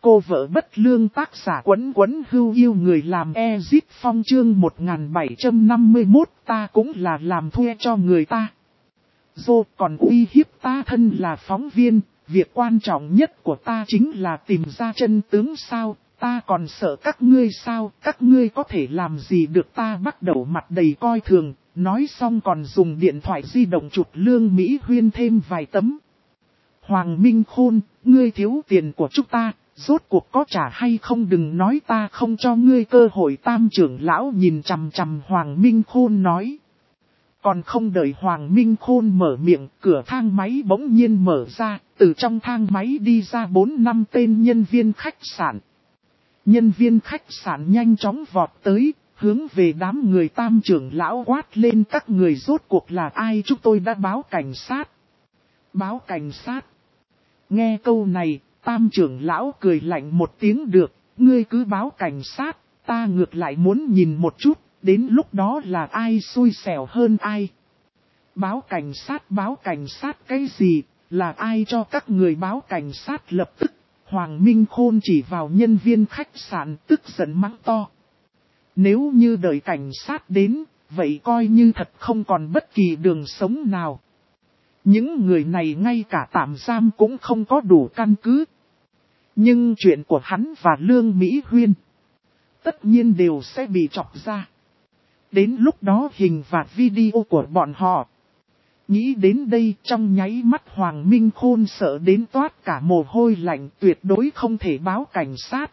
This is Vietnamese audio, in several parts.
Cô vợ bất lương tác giả Quấn Quấn Hưu yêu người làm Ezip Phong chương 1751 ta cũng là làm thuê cho người ta. Dô còn uy hiếp ta thân là phóng viên, việc quan trọng nhất của ta chính là tìm ra chân tướng sao, ta còn sợ các ngươi sao, các ngươi có thể làm gì được ta bắt đầu mặt đầy coi thường, nói xong còn dùng điện thoại di động chụp Lương Mỹ Huyên thêm vài tấm. Hoàng Minh Khôn, ngươi thiếu tiền của chúng ta. Rốt cuộc có trả hay không đừng nói ta không cho ngươi cơ hội Tam trưởng lão nhìn chằm chằm Hoàng Minh Khôn nói. Còn không đợi Hoàng Minh Khôn mở miệng, cửa thang máy bỗng nhiên mở ra, từ trong thang máy đi ra 4-5 tên nhân viên khách sạn. Nhân viên khách sạn nhanh chóng vọt tới, hướng về đám người Tam trưởng lão quát lên các người rốt cuộc là ai chúng tôi đã báo cảnh sát. Báo cảnh sát. Nghe câu này. Tam trưởng lão cười lạnh một tiếng được, ngươi cứ báo cảnh sát, ta ngược lại muốn nhìn một chút, đến lúc đó là ai xui xẻo hơn ai. Báo cảnh sát cái gì, là ai cho các người báo cảnh sát lập tức, Hoàng Minh Khôn chỉ vào nhân viên khách sạn tức giận mắng to. Nếu như đợi cảnh sát đến, vậy coi như thật không còn bất kỳ đường sống nào. Những người này ngay cả tạm giam cũng không có đủ căn cứ. Nhưng chuyện của hắn và Lương Mỹ Huyên tất nhiên đều sẽ bị chọc ra. Đến lúc đó hình và video của bọn họ. Nghĩ đến đây trong nháy mắt Hoàng Minh Khôn sợ đến toát cả mồ hôi lạnh tuyệt đối không thể báo cảnh sát.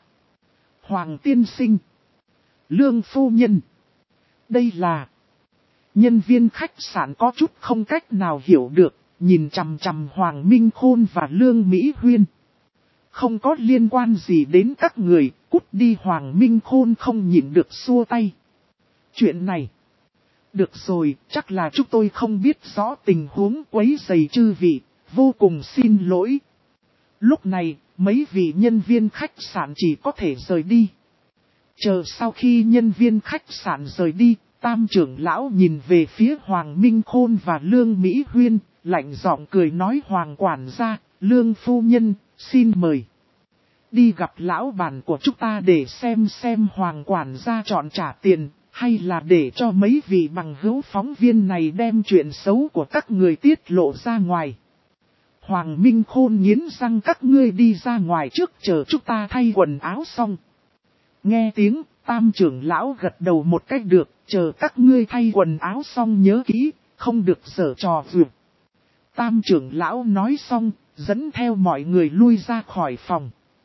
Hoàng tiên sinh. Lương phu nhân. Đây là. Nhân viên khách sạn có chút không cách nào hiểu được. Nhìn chằm chằm Hoàng Minh Khôn và Lương Mỹ Huyên. Không có liên quan gì đến các người, cút đi Hoàng Minh Khôn không nhịn được xua tay. Chuyện này. Được rồi, chắc là chúng tôi không biết rõ tình huống quấy rầy chư vị, vô cùng xin lỗi. Lúc này, mấy vị nhân viên khách sạn chỉ có thể rời đi. Chờ sau khi nhân viên khách sạn rời đi, Tam trưởng lão nhìn về phía Hoàng Minh Khôn và Lương Mỹ Huyên, lạnh giọng cười nói Hoàng quản gia, Lương phu nhân, xin mời. Đi gặp lão bản của chúng ta để xem Hoàng quản gia chọn trả tiền, hay là để cho mấy vị bằng hữu phóng viên này đem chuyện xấu của các người tiết lộ ra ngoài. Hoàng Minh Khôn nghiến răng các ngươi đi ra ngoài trước chờ chúng ta thay quần áo xong. Nghe tiếng, Tam trưởng lão gật đầu một cách được, chờ các ngươi thay quần áo xong nhớ kỹ, không được giở trò vượt. Tam trưởng lão nói xong, dẫn theo mọi người lui ra khỏi phòng.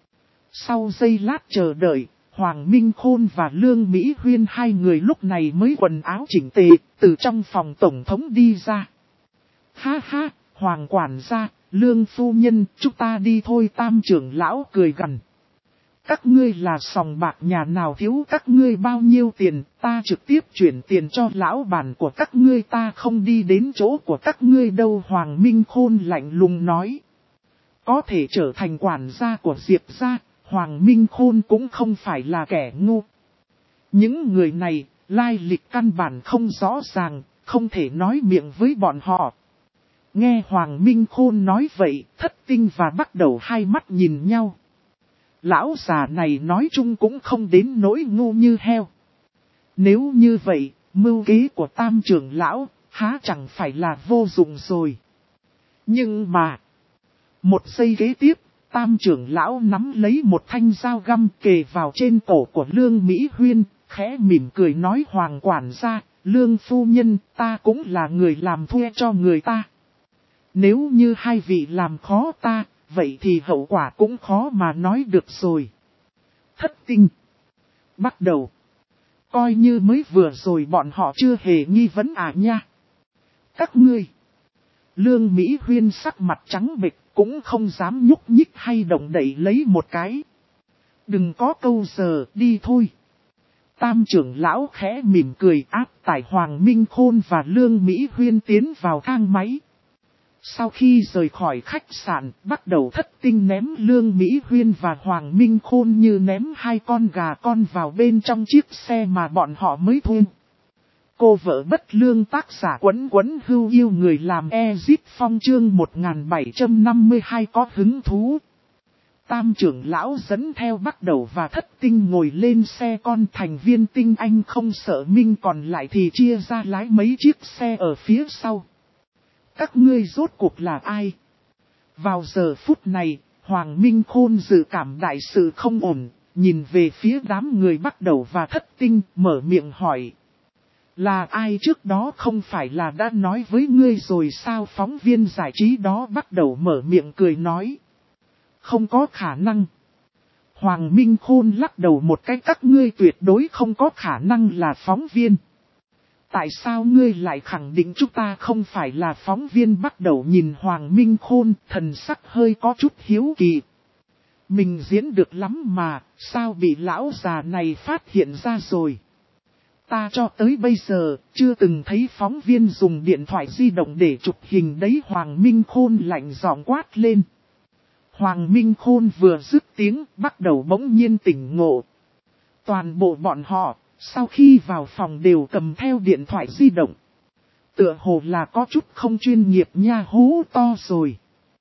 Sau giây lát chờ đợi, Hoàng Minh Khôn và Lương Mỹ Huyên hai người lúc này mới quần áo chỉnh tề, từ trong phòng tổng thống đi ra. Ha ha, Hoàng quản gia, Lương phu nhân, chúng ta đi thôi Tam trưởng lão cười gằn. Các ngươi là sòng bạc nhà nào thiếu các ngươi bao nhiêu tiền, ta trực tiếp chuyển tiền cho lão bản của các ngươi ta không đi đến chỗ của các ngươi đâu Hoàng Minh Khôn lạnh lùng nói. Có thể trở thành quản gia của Diệp gia, Hoàng Minh Khôn cũng không phải là kẻ ngu. Những người này, lai lịch căn bản không rõ ràng, không thể nói miệng với bọn họ. Nghe Hoàng Minh Khôn nói vậy, Thất Tinh và bắt đầu hai mắt nhìn nhau. Lão già này nói chung cũng không đến nỗi ngu như heo. Nếu như vậy, mưu kế của Tam trưởng lão, há chẳng phải là vô dụng rồi. Nhưng mà, một giây kế tiếp, Tam trưởng lão nắm lấy một thanh dao găm kề vào trên cổ của Lương Mỹ Huyên, khẽ mỉm cười nói Hoàng quản gia, Lương phu nhân, ta cũng là người làm thuê cho người ta. Nếu như hai vị làm khó ta, vậy thì hậu quả cũng khó mà nói được rồi. Thất Tinh. Bắt đầu. Coi như mới vừa rồi bọn họ chưa hề nghi vấn nha. Các ngươi. Lương Mỹ Huyên sắc mặt trắng bệch cũng không dám nhúc nhích hay động đậy lấy một cái. Đừng có câu giờ đi thôi. Tam trưởng lão khẽ mỉm cười áp tải Hoàng Minh Khôn và Lương Mỹ Huyên tiến vào thang máy. Sau khi rời khỏi khách sạn, bắt đầu Thất Tinh ném Lương Mỹ Huyên và Hoàng Minh Khôn như ném hai con gà con vào bên trong chiếc xe mà bọn họ mới thuê. Cô vợ bất lương tác giả Quấn Quấn Hưu yêu người làm Ezip Phong chương 1752 có hứng thú. Tam trưởng lão dẫn theo bắt đầu và thất tinh ngồi lên xe con, thành viên tinh anh không sợ minh còn lại thì chia ra lái mấy chiếc xe ở phía sau. Các ngươi rốt cuộc là ai? Vào giờ phút này, Hoàng Minh Khôn dự cảm đại sự không ổn, nhìn về phía đám người bắt đầu và thất tinh, mở miệng hỏi. Là ai trước đó không phải là đã nói với ngươi rồi sao? Phóng viên giải trí đó bắt đầu mở miệng cười nói. Không có khả năng. Hoàng Minh Khôn lắc đầu một cái, các ngươi tuyệt đối không có khả năng là phóng viên. Tại sao ngươi lại khẳng định chúng ta không phải là phóng viên? Bắt đầu nhìn Hoàng Minh Khôn, thần sắc hơi có chút hiếu kỳ. Mình diễn được lắm mà, sao bị lão già này phát hiện ra rồi? Ta cho tới bây giờ, chưa từng thấy phóng viên dùng điện thoại di động để chụp hình đấy. Hoàng Minh Khôn lạnh giọng quát lên. Hoàng Minh Khôn vừa dứt tiếng, bắt đầu bỗng nhiên tỉnh ngộ. Toàn bộ bọn họ, sau khi vào phòng đều cầm theo điện thoại di động. Tựa hồ là có chút không chuyên nghiệp nha, hú to rồi.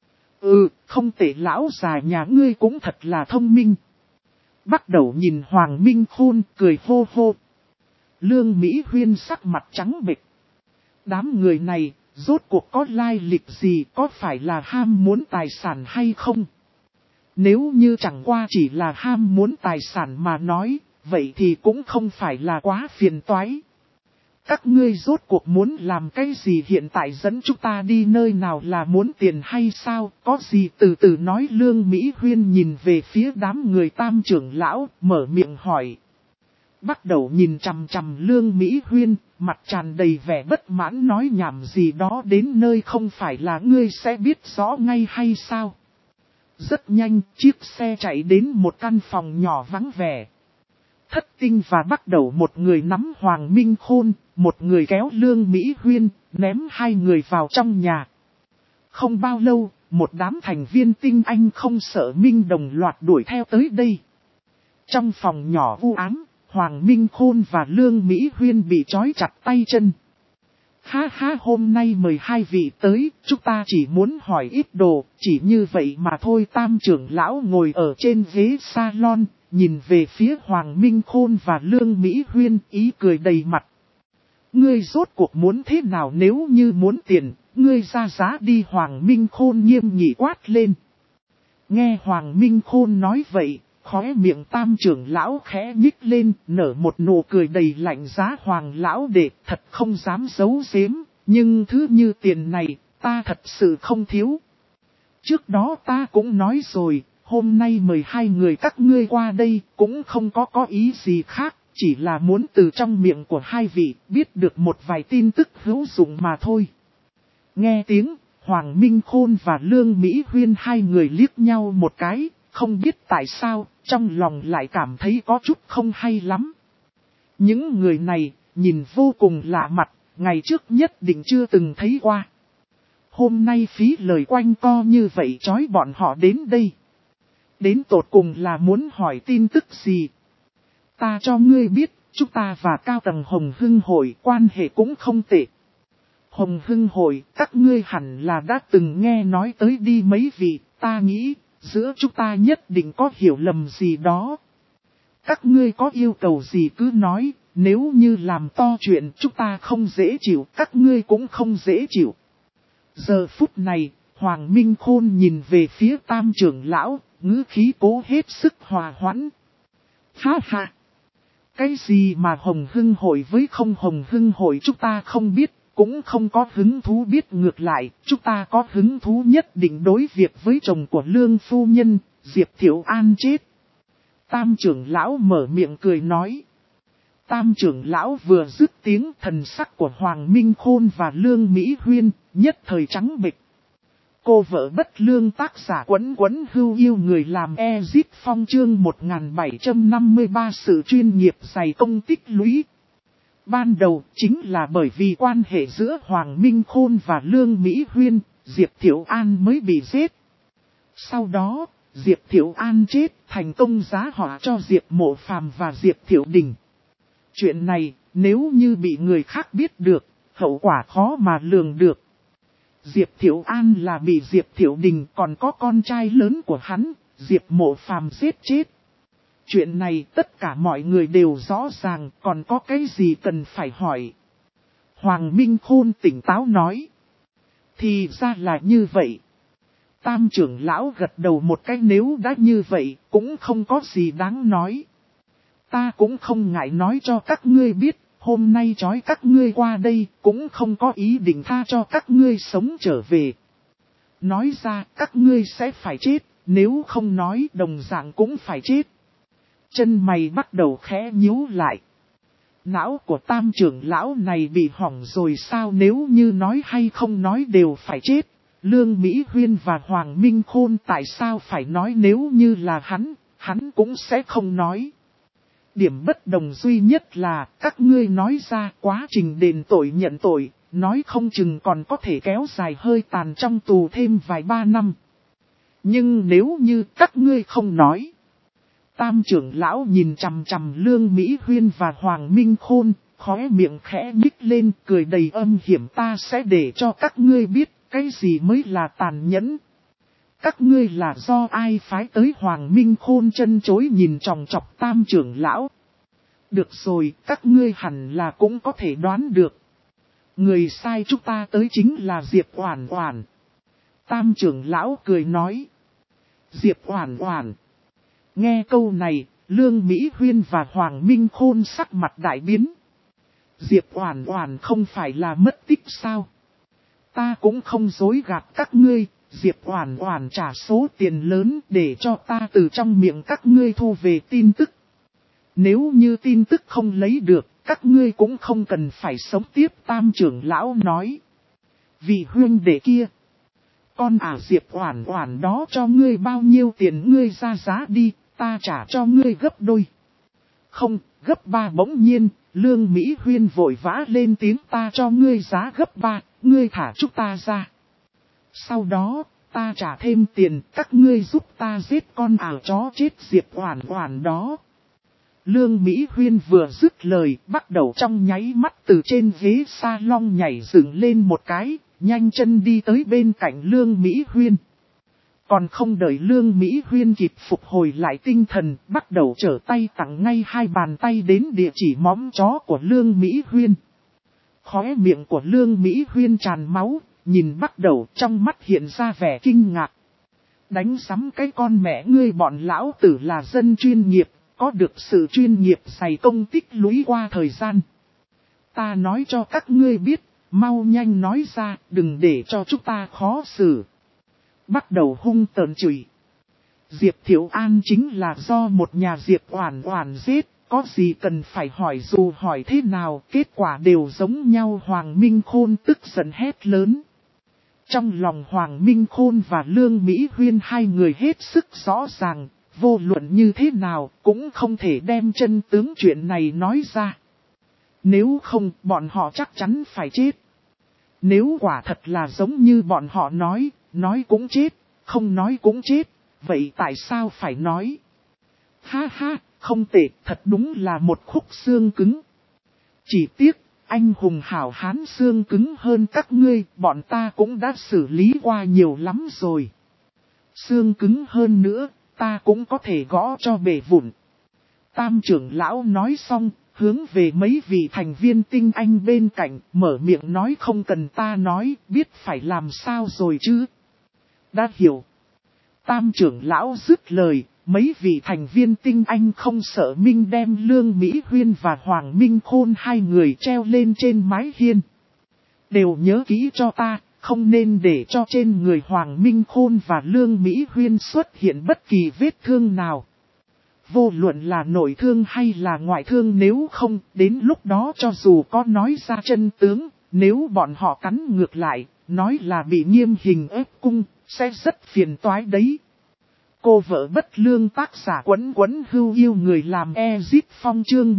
Không tệ, lão già nhà ngươi cũng thật là thông minh. Bắt đầu nhìn Hoàng Minh Khôn cười hô hô. Lương Mỹ Huyên sắc mặt trắng bệch. Đám người này, rốt cuộc có lai lịch gì, có phải là ham muốn tài sản hay không? Nếu như chẳng qua chỉ là ham muốn tài sản mà nói, vậy thì cũng không phải là quá phiền toái. Các ngươi rốt cuộc muốn làm cái gì? Hiện tại dẫn chúng ta đi nơi nào, là muốn tiền hay sao? Có gì từ từ nói. Lương Mỹ Huyên nhìn về phía đám người Tam trưởng lão, mở miệng hỏi. Bắt đầu nhìn chằm chằm Lương Mỹ Huyên, mặt tràn đầy vẻ bất mãn, nói nhảm gì đó, đến nơi không phải là ngươi sẽ biết rõ ngay hay sao? Rất nhanh, chiếc xe chạy đến một căn phòng nhỏ vắng vẻ. Thất tinh và bắt đầu một người nắm Hoàng Minh Khôn, một người kéo Lương Mỹ Huyên, ném hai người vào trong nhà. Không bao lâu, một đám thành viên tinh anh không sợ minh đồng loạt đuổi theo tới đây. Trong phòng nhỏ u ám, Hoàng Minh Khôn và Lương Mỹ Huyên bị trói chặt tay chân. Ha ha, hôm nay mời hai vị tới, chúng ta chỉ muốn hỏi ít đồ, chỉ như vậy mà thôi. Tam trưởng lão ngồi ở trên ghế salon, nhìn về phía Hoàng Minh Khôn và Lương Mỹ Huyên, ý cười đầy mặt. Ngươi rốt cuộc muốn thế nào? Nếu như muốn tiền, ngươi ra giá đi. Hoàng Minh Khôn nghiêm nghị quát lên. Nghe Hoàng Minh Khôn nói vậy, khóe miệng Tam trưởng lão khẽ nhích lên, nở một nụ cười đầy lạnh giá. Hoàng lão đệ, thật không dám giấu giếm, nhưng thứ như tiền này, ta thật sự không thiếu. Trước đó ta cũng nói rồi, hôm nay mời hai người các ngươi qua đây, cũng không có ý gì khác, chỉ là muốn từ trong miệng của hai vị biết được một vài tin tức hữu dụng mà thôi. Nghe tiếng, Hoàng Minh Khôn và Lương Mỹ Huyên hai người liếc nhau một cái, không biết tại sao, trong lòng lại cảm thấy có chút không hay lắm. Những người này, nhìn vô cùng lạ mặt, ngày trước nhất định chưa từng thấy qua. Hôm nay phí lời quanh co như vậy trói bọn họ đến đây. Đến tột cùng là muốn hỏi tin tức gì? Ta cho ngươi biết, chúng ta và cao tầng Hồng Hưng Hội quan hệ cũng không tệ. Hồng Hưng Hội, các ngươi hẳn là đã từng nghe nói tới đi mấy vị, ta nghĩ, giữa chúng ta nhất định có hiểu lầm gì đó. Các ngươi có yêu cầu gì cứ nói, nếu như làm to chuyện chúng ta không dễ chịu, các ngươi cũng không dễ chịu. Giờ phút này, Hoàng Minh Khôn nhìn về phía Tam trưởng lão, ngữ khí cố hết sức hòa hoãn. Ha ha! Cái gì mà Hồng Hưng Hội với không Hồng Hưng Hội chúng ta không biết, cũng không có hứng thú biết. Ngược lại, chúng ta có hứng thú nhất định đối việc với chồng của Lương Phu Nhân, Diệp Thiệu An chết. Tam trưởng lão mở miệng cười nói. Tam trưởng lão vừa dứt tiếng, thần sắc của Hoàng Minh Khôn và Lương Mỹ Huyên nhất thời trắng bệch. Cô vợ bất lương, tác giả Quấn Quấn Hưu Yêu người làm Ezip Phong, chương 1753. Sự chuyên nghiệp dày công tích lũy. Ban đầu chính là bởi vì quan hệ giữa Hoàng Minh Khôn và Lương Mỹ Huyên, Diệp Thiệu An mới bị giết. Sau đó, Diệp Thiệu An chết, thành công giá họa cho Diệp Mộ Phàm và Diệp Thiệu Đình. Chuyện này, nếu như bị người khác biết được, hậu quả khó mà lường được. Diệp Thiệu An là bị Diệp Thiệu Đình, còn có con trai lớn của hắn, Diệp Mộ Phàm giết chết. Chuyện này tất cả mọi người đều rõ ràng, còn có cái gì cần phải hỏi. Hoàng Minh Khôn tỉnh táo nói. Thì ra là như vậy. Tam trưởng lão gật đầu một cái, nếu đã như vậy, cũng không có gì đáng nói. Ta cũng không ngại nói cho các ngươi biết, hôm nay trói các ngươi qua đây, cũng không có ý định tha cho các ngươi sống trở về. Nói ra các ngươi sẽ phải chết, nếu không nói đồng dạng cũng phải chết. Chân mày bắt đầu khẽ nhíu lại. Não của tam trưởng lão này bị hỏng rồi sao, nếu như nói hay không nói đều phải chết. Lương Mỹ Huyên và Hoàng Minh Khôn tại sao phải nói, nếu như là hắn cũng sẽ không nói. Điểm bất đồng duy nhất là các ngươi nói ra quá trình đền tội nhận tội, nói không chừng còn có thể kéo dài hơi tàn trong tù thêm vài ba năm. Nhưng nếu như các ngươi không nói. Tam trưởng lão nhìn chằm chằm Lương Mỹ Huyên và Hoàng Minh Khôn, khóe miệng khẽ nhích lên, cười đầy âm hiểm, ta sẽ để cho các ngươi biết cái gì mới là tàn nhẫn. Các ngươi là do ai phái tới? Hoàng Minh Khôn chân chối nhìn chòng chọc tam trưởng lão. Được rồi, các ngươi hẳn là cũng có thể đoán được. Người sai chúng ta tới chính là Diệp Oản Oản. Tam trưởng lão cười nói. Diệp Oản Oản. Nghe câu này, Lương Mỹ Huyên và Hoàng Minh Khôn sắc mặt đại biến. Diệp Oản Oản không phải là mất tích sao? Ta cũng không dối gạt các ngươi, Diệp Oản Oản trả số tiền lớn để cho ta từ trong miệng các ngươi thu về tin tức. Nếu như tin tức không lấy được, các ngươi cũng không cần phải sống tiếp, tam trưởng lão nói. Vì huynh đệ kia, con Diệp Oản Oản đó cho ngươi bao nhiêu tiền ngươi ra giá đi, ta trả cho ngươi gấp đôi. Không, gấp 3. Bỗng nhiên, Lương Mỹ Huyên vội vã lên tiếng, ta cho ngươi giá gấp 3, ngươi thả chúng ta ra. Sau đó, ta trả thêm tiền, các ngươi giúp ta giết con chó chết Diệp Oản Oản đó. Lương Mỹ Huyên vừa dứt lời, bắt đầu trong nháy mắt từ trên ghế salon nhảy dựng lên một cái, nhanh chân đi tới bên cạnh Lương Mỹ Huyên. Còn không đợi Lương Mỹ Huyên kịp phục hồi lại tinh thần, bắt đầu trở tay tặng ngay 2 bàn tay đến địa chỉ móm chó của Lương Mỹ Huyên. Khóe miệng của Lương Mỹ Huyên tràn máu, nhìn bắt đầu trong mắt hiện ra vẻ kinh ngạc. Đánh sắm cái con mẹ ngươi, bọn lão tử là dân chuyên nghiệp, có được sự chuyên nghiệp dày công tích lũy qua thời gian. Ta nói cho các ngươi biết, mau nhanh nói ra, đừng để cho chúng ta khó xử. Bắt đầu hung tợn chửi. Diệp Thiệu An chính là do một nhà Diệp Oản Oản giết, có gì cần phải hỏi, dù hỏi thế nào, kết quả đều giống nhau. Hoàng Minh Khôn tức giận hét lớn. Trong lòng Hoàng Minh Khôn và Lương Mỹ Huyên hai người hết sức rõ ràng, vô luận như thế nào cũng không thể đem chân tướng chuyện này nói ra. Nếu không, bọn họ chắc chắn phải chết. Nếu quả thật là giống như bọn họ nói cũng chết, không nói cũng chết, vậy tại sao phải nói? Ha ha, không tệ, thật đúng là một khúc xương cứng. Chỉ tiếc, anh hùng hảo hán xương cứng hơn các ngươi, bọn ta cũng đã xử lý qua nhiều lắm rồi. Xương cứng hơn nữa, ta cũng có thể gõ cho bể vụn. Tam trưởng lão nói xong, hướng về mấy vị thành viên tinh anh bên cạnh, mở miệng nói, không cần ta nói, biết phải làm sao rồi chứ. Đã hiểu. Tam trưởng lão dứt lời, mấy vị thành viên tinh anh không sợ minh đem Lương Mỹ Huyên và Hoàng Minh Khôn hai người treo lên trên mái hiên. Đều nhớ kỹ cho ta, không nên để cho trên người Hoàng Minh Khôn và Lương Mỹ Huyên xuất hiện bất kỳ vết thương nào. Vô luận là nội thương hay là ngoại thương, nếu không, đến lúc đó cho dù có nói ra chân tướng, nếu bọn họ cắn ngược lại, nói là bị nghiêm hình ép cung, sẽ rất phiền toái đấy. Cô vợ bất lương, tác giả Quấn Quấn Hưu Yêu người làm Ezip Phong, chương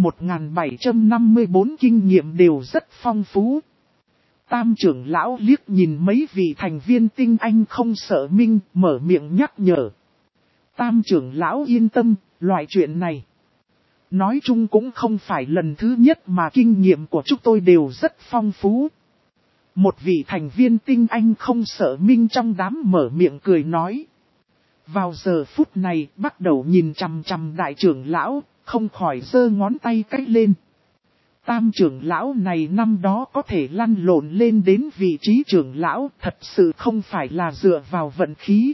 1754, kinh nghiệm đều rất phong phú. Tam trưởng lão liếc nhìn mấy vị thành viên tinh anh không sợ minh, mở miệng nhắc nhở. Tam trưởng lão yên tâm, loại chuyện này nói chung cũng không phải lần thứ nhất mà kinh nghiệm của chúng tôi đều rất phong phú. Một vị thành viên tinh anh không sợ minh trong đám mở miệng cười nói. Vào giờ phút này, bắt đầu nhìn chằm chằm đại trưởng lão, không khỏi giơ ngón tay cách lên. Tam trưởng lão này năm đó có thể lăn lộn lên đến vị trí trưởng lão, thật sự không phải là dựa vào vận khí.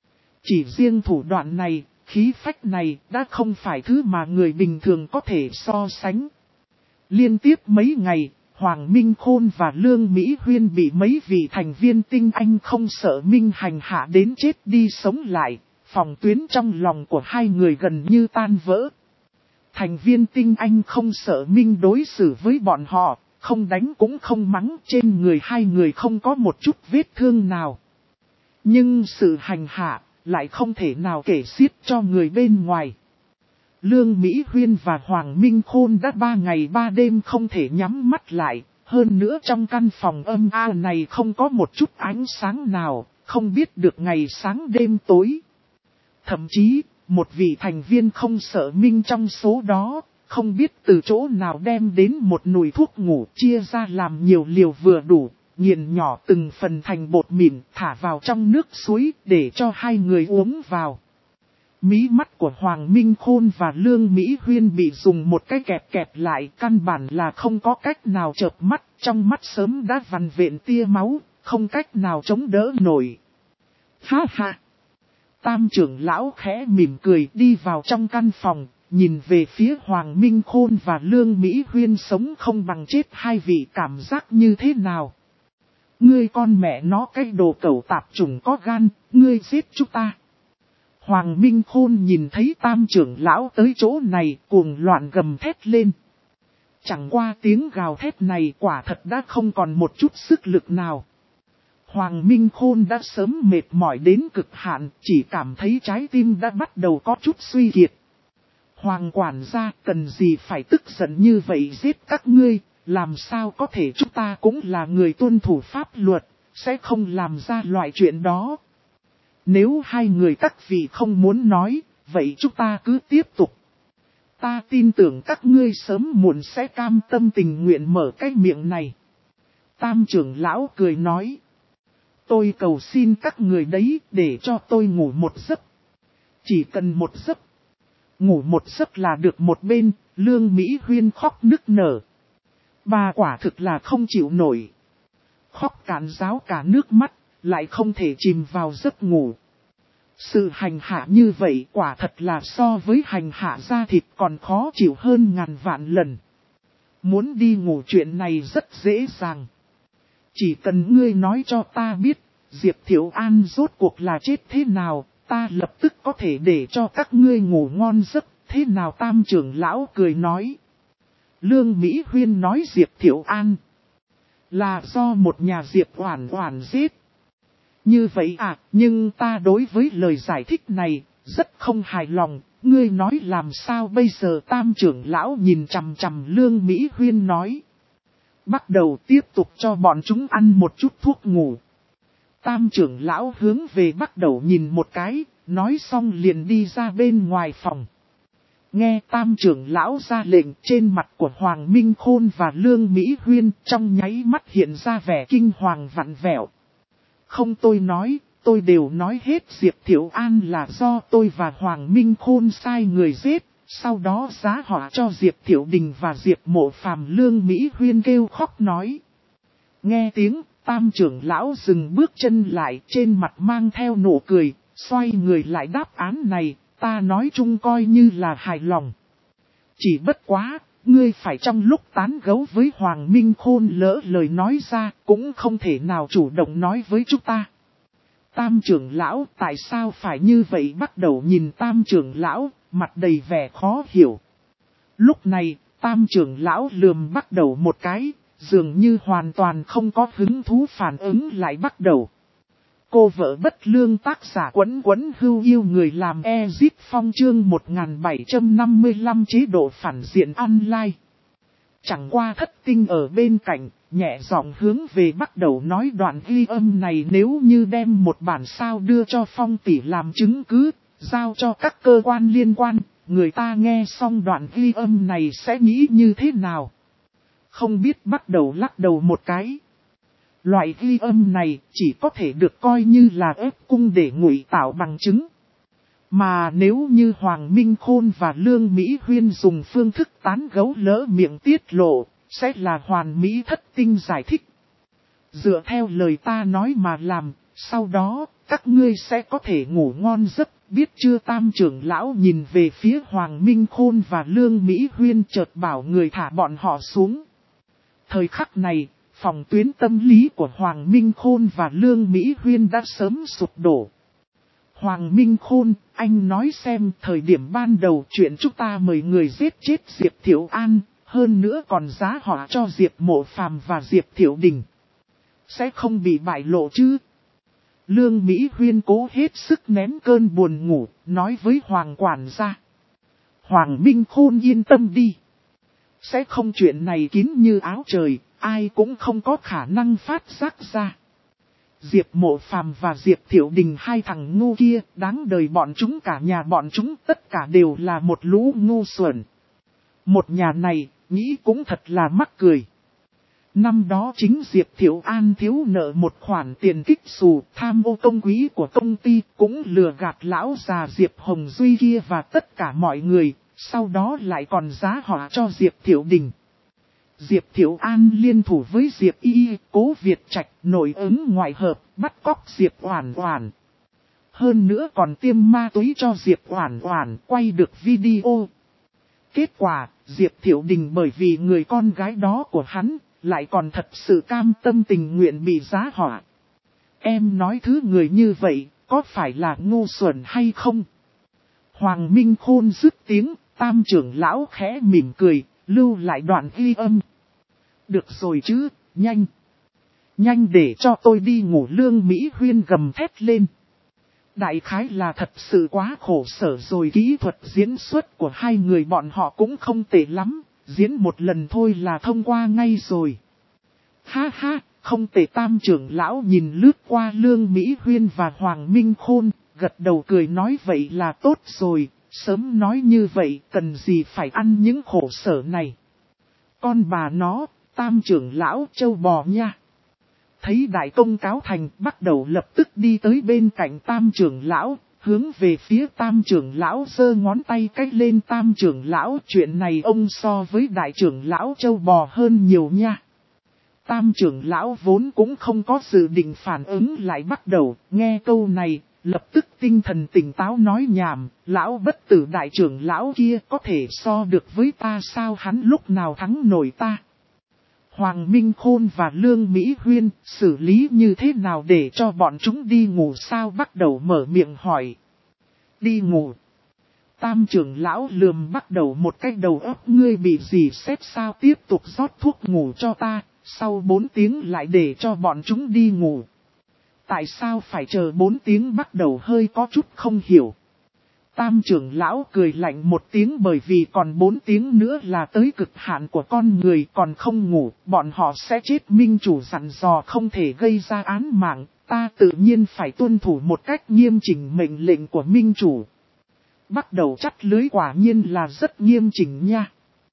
Chỉ riêng thủ đoạn này, khí phách này đã không phải thứ mà người bình thường có thể so sánh. Liên tiếp mấy ngày, Hoàng Minh Khôn và Lương Mỹ Huyên bị mấy vị thành viên tinh anh không sợ minh hành hạ đến chết đi sống lại, phòng tuyến trong lòng của hai người gần như tan vỡ. Thành viên tinh anh không sợ minh đối xử với bọn họ, không đánh cũng không mắng, trên người hai người không có một chút vết thương nào. Nhưng sự hành hạ lại không thể nào kể xiết cho người bên ngoài. Lương Mỹ Huyên và Hoàng Minh Khôn đã 3 ngày 3 đêm không thể nhắm mắt lại, hơn nữa trong căn phòng âm u này không có một chút ánh sáng nào, không biết được ngày sáng đêm tối. Thậm chí, một vị thành viên không sợ minh trong số đó, không biết từ chỗ nào đem đến một nồi thuốc ngủ chia ra làm nhiều liều vừa đủ, nghiền nhỏ từng phần thành bột mịn thả vào trong nước suối để cho hai người uống vào. Mí mắt của Hoàng Minh Khôn và Lương Mỹ Huyên bị dùng một cái kẹp lại, căn bản là không có cách nào chợp mắt, trong mắt sớm đã vằn vện tia máu, không cách nào chống đỡ nổi. Ha ha! Tam trưởng lão khẽ mỉm cười đi vào trong căn phòng, nhìn về phía Hoàng Minh Khôn và Lương Mỹ Huyên sống không bằng chết hai vị cảm giác như thế nào. Ngươi con mẹ nó cái đồ cẩu tạp chủng có gan, ngươi giết chúng ta. Hoàng Minh Khôn nhìn thấy tam trưởng lão tới chỗ này cuồng loạn gầm thét lên. Chẳng qua tiếng gào thét này quả thật đã không còn một chút sức lực nào. Hoàng Minh Khôn đã sớm mệt mỏi đến cực hạn, chỉ cảm thấy trái tim đã bắt đầu có chút suy kiệt. Hoàng quản gia cần gì phải tức giận như vậy giết các ngươi, làm sao có thể chúng ta cũng là người tuân thủ pháp luật, sẽ không làm ra loại chuyện đó. Nếu hai người các vị không muốn nói, vậy chúng ta cứ tiếp tục. Ta tin tưởng các ngươi sớm muộn sẽ cam tâm tình nguyện mở cái miệng này. Tam trưởng lão cười nói. Tôi cầu xin các người đấy để cho tôi ngủ một giấc. Chỉ cần một giấc. Ngủ một giấc là được một bên, Lương Mỹ Huyên khóc nức nở. Bà quả thực là không chịu nổi. Khóc cạn ráo cả nước mắt, lại không thể chìm vào giấc ngủ. Sự hành hạ như vậy quả thật là so với hành hạ da thịt còn khó chịu hơn ngàn vạn lần. Muốn đi ngủ chuyện này rất dễ dàng. Chỉ cần ngươi nói cho ta biết, Diệp Thiệu An rốt cuộc là chết thế nào, ta lập tức có thể để cho các ngươi ngủ ngon giấc, thế nào tam trưởng lão cười nói. Lương Mỹ Huyên nói Diệp Thiệu An là do một nhà Diệp Oản Oản giết. Như vậy à, nhưng ta đối với lời giải thích này, rất không hài lòng, ngươi nói làm sao bây giờ tam trưởng lão nhìn chằm chằm Lương Mỹ Huyên nói. Bắt đầu tiếp tục cho bọn chúng ăn một chút thuốc ngủ. Tam trưởng lão hướng về bắt đầu nhìn một cái, nói xong liền đi ra bên ngoài phòng. Nghe tam trưởng lão ra lệnh trên mặt của Hoàng Minh Khôn và Lương Mỹ Huyên trong nháy mắt hiện ra vẻ kinh hoàng vặn vẹo. Không tôi đều nói hết Diệp Thiệu An là do tôi và Hoàng Minh Khôn sai người giết, sau đó giá họa cho Diệp Thiệu Đình và Diệp Mộ Phàm. Lương Mỹ Huyên kêu khóc nói. Nghe tiếng, tam trưởng lão dừng bước chân lại trên mặt mang theo nụ cười, xoay người lại đáp án này, ta nói chung coi như là hài lòng. Chỉ bất quá, ngươi phải trong lúc tán gẫu với Hoàng Minh Khôn lỡ lời nói ra, cũng không thể nào chủ động nói với chúng ta. Tam trưởng lão tại sao phải như vậy bắt đầu nhìn tam trưởng lão, mặt đầy vẻ khó hiểu. Lúc này, tam trưởng lão lườm bắt đầu một cái, dường như hoàn toàn không có hứng thú phản ứng lại bắt đầu. Cô vợ bất lương tác giả Quấn Quấn Hưu Yêu Người làm Ezip Phong chương 1755 chế độ phản diện online. Chẳng qua Thất Tinh ở bên cạnh, nhẹ giọng hướng về bắt đầu nói đoạn ghi âm này nếu như đem một bản sao đưa cho Phong tỷ làm chứng cứ, giao cho các cơ quan liên quan, người ta nghe xong đoạn ghi âm này sẽ nghĩ như thế nào? Không biết bắt đầu lắc đầu một cái. Loại ghi âm này chỉ có thể được coi như là ép cung để ngụy tạo bằng chứng. Mà nếu như Hoàng Minh Khôn và Lương Mỹ Huyên dùng phương thức tán gẫu lỡ miệng tiết lộ, sẽ là hoàn mỹ thất tinh giải thích. Dựa theo lời ta nói mà làm, sau đó, các ngươi sẽ có thể ngủ ngon giấc, biết chưa? Tam trưởng lão nhìn về phía Hoàng Minh Khôn và Lương Mỹ Huyên, chợt bảo người thả bọn họ xuống. Thời khắc này, phòng tuyến tâm lý của Hoàng Minh Khôn và Lương Mỹ Huyên đã sớm sụp đổ. Hoàng Minh Khôn, anh nói xem, thời điểm ban đầu chuyện chúng ta mời người giết chết Diệp Thiệu An, hơn nữa còn giá họa cho Diệp Mộ Phàm và Diệp Thiệu Đình, sẽ không bị bại lộ chứ? Lương Mỹ Huyên cố hết sức nén cơn buồn ngủ, nói với Hoàng quản gia. Hoàng Minh Khôn yên tâm đi. Sẽ không, chuyện này kín như áo trời, ai cũng không có khả năng phát giác ra. Diệp Mộ Phàm và Diệp Thiệu Đình, hai thằng ngu kia, đáng đời bọn chúng, cả nhà bọn chúng tất cả đều là một lũ ngu xuẩn. Một nhà này, nghĩ cũng thật là mắc cười. Năm đó chính Diệp Thiệu An thiếu nợ một khoản tiền kích xù, tham ô công quý của công ty, cũng lừa gạt lão già Diệp Hồng Duy kia và tất cả mọi người, sau đó lại còn giá họa cho Diệp Thiệu Đình. Diệp Thiệu An liên thủ với Diệp Y, Cố Việt Trạch, nội ứng ngoại hợp, bắt cóc Diệp Oản Oản. Hơn nữa còn tiêm ma túy cho Diệp Oản Oản, quay được video. Kết quả, Diệp Thiệu Đình bởi vì người con gái đó của hắn, lại còn thật sự cam tâm tình nguyện bị giá họa. Em nói thứ người như vậy, có phải là ngu xuẩn hay không? Hoàng Minh Khôn dứt tiếng, Tam trưởng lão khẽ mỉm cười, lưu lại đoạn ghi âm. Được rồi chứ, nhanh. Nhanh để cho tôi đi ngủ. Lương Mỹ Huyên gầm thét lên. Đại khái là thật sự quá khổ sở rồi, kỹ thuật diễn xuất của hai người bọn họ cũng không tệ lắm, diễn một lần thôi là thông qua ngay rồi. Ha ha, không tệ. Tam trưởng lão nhìn lướt qua Lương Mỹ Huyên và Hoàng Minh Khôn, gật đầu cười nói vậy là tốt rồi, sớm nói như vậy cần gì phải ăn những khổ sở này. Con bà nó, Tam trưởng lão trâu bò nha. Thấy đại công cáo thành, bắt đầu lập tức đi tới bên cạnh Tam trưởng lão, hướng về phía Tam trưởng lão giơ ngón tay cách lên. Tam trưởng lão, chuyện này ông so với đại trưởng lão trâu bò hơn nhiều nha. Tam trưởng lão vốn cũng không có dự định phản ứng lại, bắt đầu nghe câu này, lập tức tinh thần tỉnh táo nói nhảm, lão bất tử đại trưởng lão kia có thể so được với ta sao, hắn lúc nào thắng nổi ta. Hoàng Minh Khôn và Lương Mỹ Huyên xử lý như thế nào để cho bọn chúng đi ngủ sao, bắt đầu mở miệng hỏi. Đi ngủ. Tam trưởng lão lườm bắt đầu một cái đầu óc, ngươi bị gì xét sao, tiếp tục rót thuốc ngủ cho ta, sau 4 tiếng lại để cho bọn chúng đi ngủ. Tại sao phải chờ 4 tiếng, bắt đầu hơi có chút không hiểu. Tam trưởng lão cười lạnh một tiếng, bởi vì còn 4 tiếng nữa là tới cực hạn của con người, còn không ngủ, bọn họ sẽ chết. Minh chủ dặn dò không thể gây ra án mạng, ta tự nhiên phải tuân thủ một cách nghiêm chỉnh mệnh lệnh của Minh chủ. Bắt đầu chắt lưới quả nhiên là rất nghiêm chỉnh nha.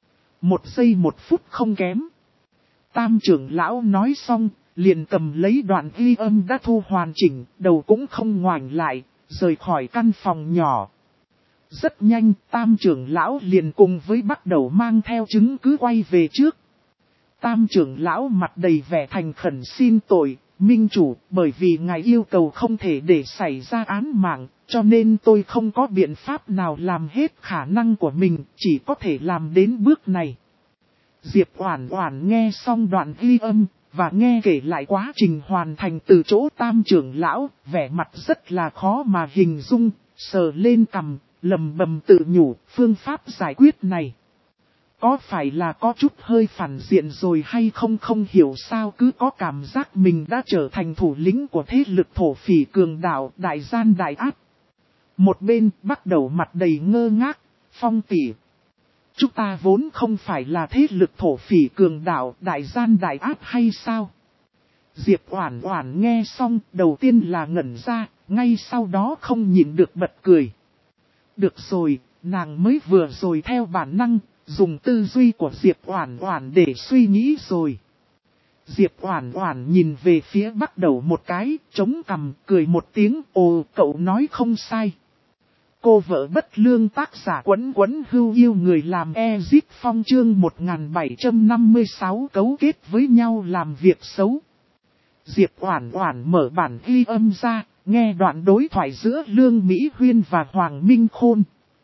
1 giây 1 phút không kém. Tam trưởng lão nói xong, liền cầm lấy đoạn ghi âm đã thu hoàn chỉnh, đầu cũng không ngoảnh lại, rời khỏi căn phòng nhỏ. Rất nhanh, Tam trưởng lão liền cùng với bắt đầu mang theo chứng cứ quay về trước. Tam trưởng lão mặt đầy vẻ thành khẩn xin tội, Minh chủ, bởi vì ngài yêu cầu không thể để xảy ra án mạng, cho nên tôi không có biện pháp nào làm hết khả năng của mình, chỉ có thể làm đến bước này. Diệp Oản Oản nghe xong đoạn ghi âm, và nghe kể lại quá trình hoàn thành từ chỗ Tam trưởng lão, vẻ mặt rất là khó mà hình dung, sờ lên cằm, lầm bầm tự nhủ, phương pháp giải quyết này có phải là có chút hơi phản diện rồi hay không, không hiểu sao cứ có cảm giác mình đã trở thành thủ lĩnh của thế lực thổ phỉ cường đạo, đại gian đại ác. Một bên bắt đầu mặt đầy ngơ ngác, Phong tỷ, chúng ta vốn không phải là thế lực thổ phỉ cường đạo, đại gian đại ác hay sao? Diệp Oản Oản nghe xong, đầu tiên là ngẩn ra, ngay sau đó không nhịn được bật cười. Được rồi, nàng mới vừa rồi theo bản năng, dùng tư duy của Diệp Oản Oản để suy nghĩ rồi. Diệp Oản Oản nhìn về phía bắt đầu một cái, chống cằm, cười một tiếng, ồ, cậu nói không sai. cô vợ bất lương, tác giả Quấn Quấn Hưu Yêu người làm Ezit Phong chương 1756 cấu kết với nhau làm việc xấu. Diệp Oản Oản mở bản ghi âm ra, nghe đoạn đối thoại giữa Lương Mỹ Huyên và Hoàng Minh Khôn.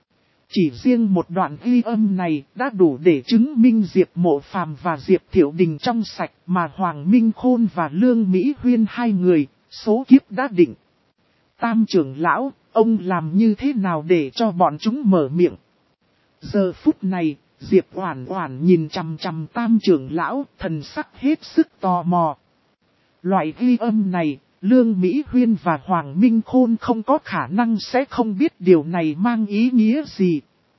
Chỉ riêng một đoạn ghi âm này đã đủ để chứng minh Diệp Mộ Phàm và Diệp Thiệu Đình trong sạch, mà Hoàng Minh Khôn và Lương Mỹ Huyên hai người, số kiếp đã định. Tam trưởng lão, ông làm như thế nào để cho bọn chúng mở miệng? Giờ phút này, Diệp Oản Oản nhìn chằm chằm Tam trưởng lão, thần sắc hết sức tò mò. Loại ghi âm này, Lương Mỹ Huyên và Hoàng Minh Khôn không có khả năng sẽ không biết điều này mang ý nghĩa gì.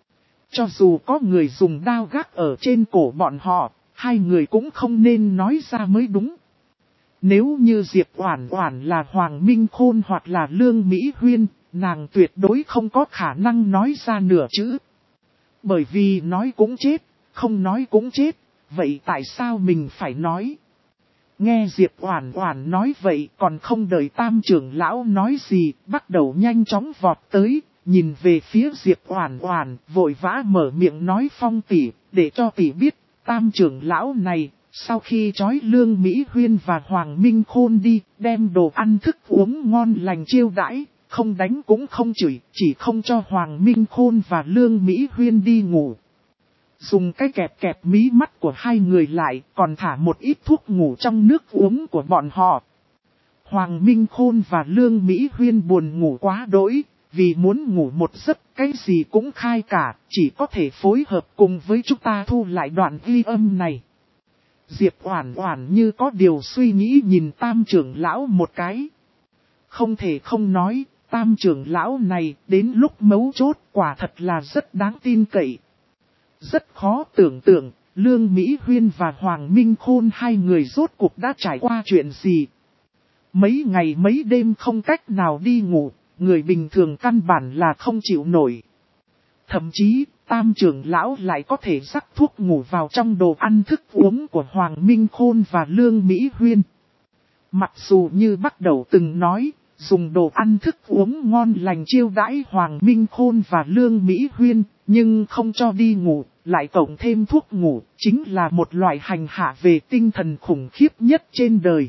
Cho dù có người dùng đao gác ở trên cổ bọn họ, hai người cũng không nên nói ra mới đúng. Nếu như Diệp Oản Oản là Hoàng Minh Khôn hoặc là Lương Mỹ Huyên, nàng tuyệt đối không có khả năng nói ra nửa chữ. Bởi vì nói cũng chết, không nói cũng chết, vậy tại sao mình phải nói? Nghe Diệp Oản Oản nói vậy, còn không đợi Tam trưởng lão nói gì, bắt đầu nhanh chóng vọt tới, nhìn về phía Diệp Oản Oản, vội vã mở miệng nói: Phong tỷ, để cho tỷ biết, Tam trưởng lão này, sau khi trói Lương Mỹ Huyên và Hoàng Minh Khôn đi, đem đồ ăn thức uống ngon lành chiêu đãi, không đánh cũng không chửi, chỉ không cho Hoàng Minh Khôn và Lương Mỹ Huyên đi ngủ. Dùng cái kẹp mí mắt của hai người lại, còn thả một ít thuốc ngủ trong nước uống của bọn họ. Hoàng Minh Khôn và Lương Mỹ Huyên buồn ngủ quá đỗi, vì muốn ngủ một giấc, cái gì cũng khai cả, chỉ có thể phối hợp cùng với chúng ta thu lại đoạn ghi âm này. Diệp Oản Oản như có điều suy nghĩ nhìn Tam trưởng lão một cái. Không thể không nói, Tam trưởng lão này đến lúc mấu chốt quả thật là rất đáng tin cậy. Rất khó tưởng tượng, Lương Mỹ Huyên và Hoàng Minh Khôn hai người rốt cuộc đã trải qua chuyện gì. Mấy ngày mấy đêm không cách nào đi ngủ, người bình thường căn bản là không chịu nổi. Thậm chí, Tam trưởng lão lại có thể rắc thuốc ngủ vào trong đồ ăn thức uống của Hoàng Minh Khôn và Lương Mỹ Huyên. Mặc dù như bắt đầu từng nói, dùng đồ ăn thức uống ngon lành chiêu đãi Hoàng Minh Khôn và Lương Mỹ Huyên, nhưng không cho đi ngủ, lại cộng thêm thuốc ngủ, chính là một loại hành hạ về tinh thần khủng khiếp nhất trên đời.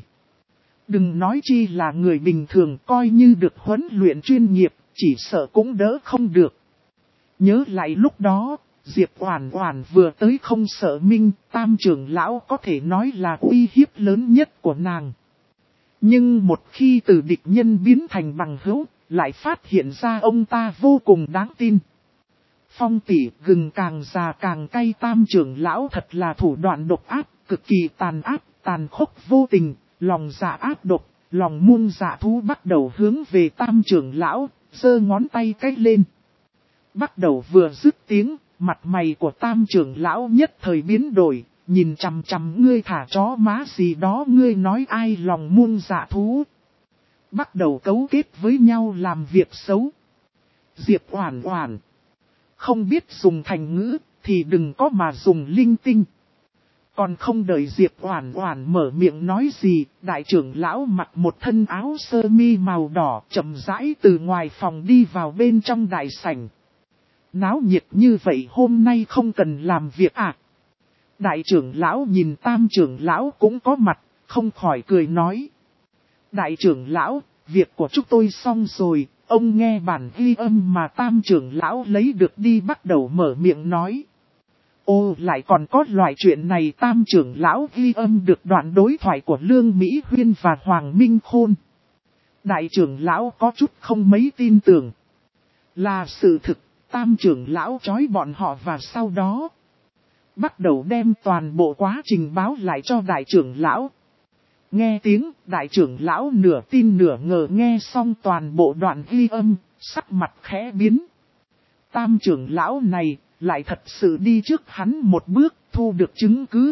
Đừng nói chi là người bình thường, coi như được huấn luyện chuyên nghiệp, chỉ sợ cũng đỡ không được. Nhớ lại lúc đó, Diệp Oản Oản vừa tới không sợ Minh, Tam trưởng lão có thể nói là uy hiếp lớn nhất của nàng. Nhưng một khi từ địch nhân biến thành bằng hữu, lại phát hiện ra ông ta vô cùng đáng tin. Phong tỷ, gừng càng già càng cay, Tam trưởng lão thật là thủ đoạn độc ác, cực kỳ tàn ác, tàn khốc vô tình, lòng dạ ác độc, lòng muôn dạ thú. Bắt đầu hướng về Tam trưởng lão, giơ ngón tay cái lên. Bắt đầu vừa dứt tiếng, mặt mày của Tam trưởng lão nhất thời biến đổi, nhìn chằm chằm ngươi thả chó má gì đó, ngươi nói ai lòng muôn dạ thú. Bắt đầu cấu kết với nhau làm việc xấu. Diệp Oản Oản, không biết dùng thành ngữ, thì đừng có mà dùng linh tinh. Còn không đợi Diệp Oản Oản mở miệng nói gì, đại trưởng lão mặc một thân áo sơ mi màu đỏ chậm rãi từ ngoài phòng đi vào bên trong đại sảnh. Náo nhiệt như vậy hôm nay không cần làm việc à? Đại trưởng lão nhìn Tam trưởng lão cũng có mặt, không khỏi cười nói. Đại trưởng lão, việc của chúng tôi xong rồi, ông nghe bản ghi âm mà Tam trưởng lão lấy được đi, bắt đầu mở miệng nói. Ô, lại còn có loại chuyện này. Tam trưởng lão ghi âm được đoạn đối thoại của Lương Mỹ Huyên và Hoàng Minh Khôn. Đại trưởng lão có chút không mấy tin tưởng. Là sự thực, Tam trưởng lão trói bọn họ và sau đó bắt đầu đem toàn bộ quá trình báo lại cho đại trưởng lão. Nghe tiếng, đại trưởng lão nửa tin nửa ngờ nghe xong toàn bộ đoạn ghi âm, sắc mặt khẽ biến. Tam trưởng lão này, lại thật sự đi trước hắn một bước, thu được chứng cứ.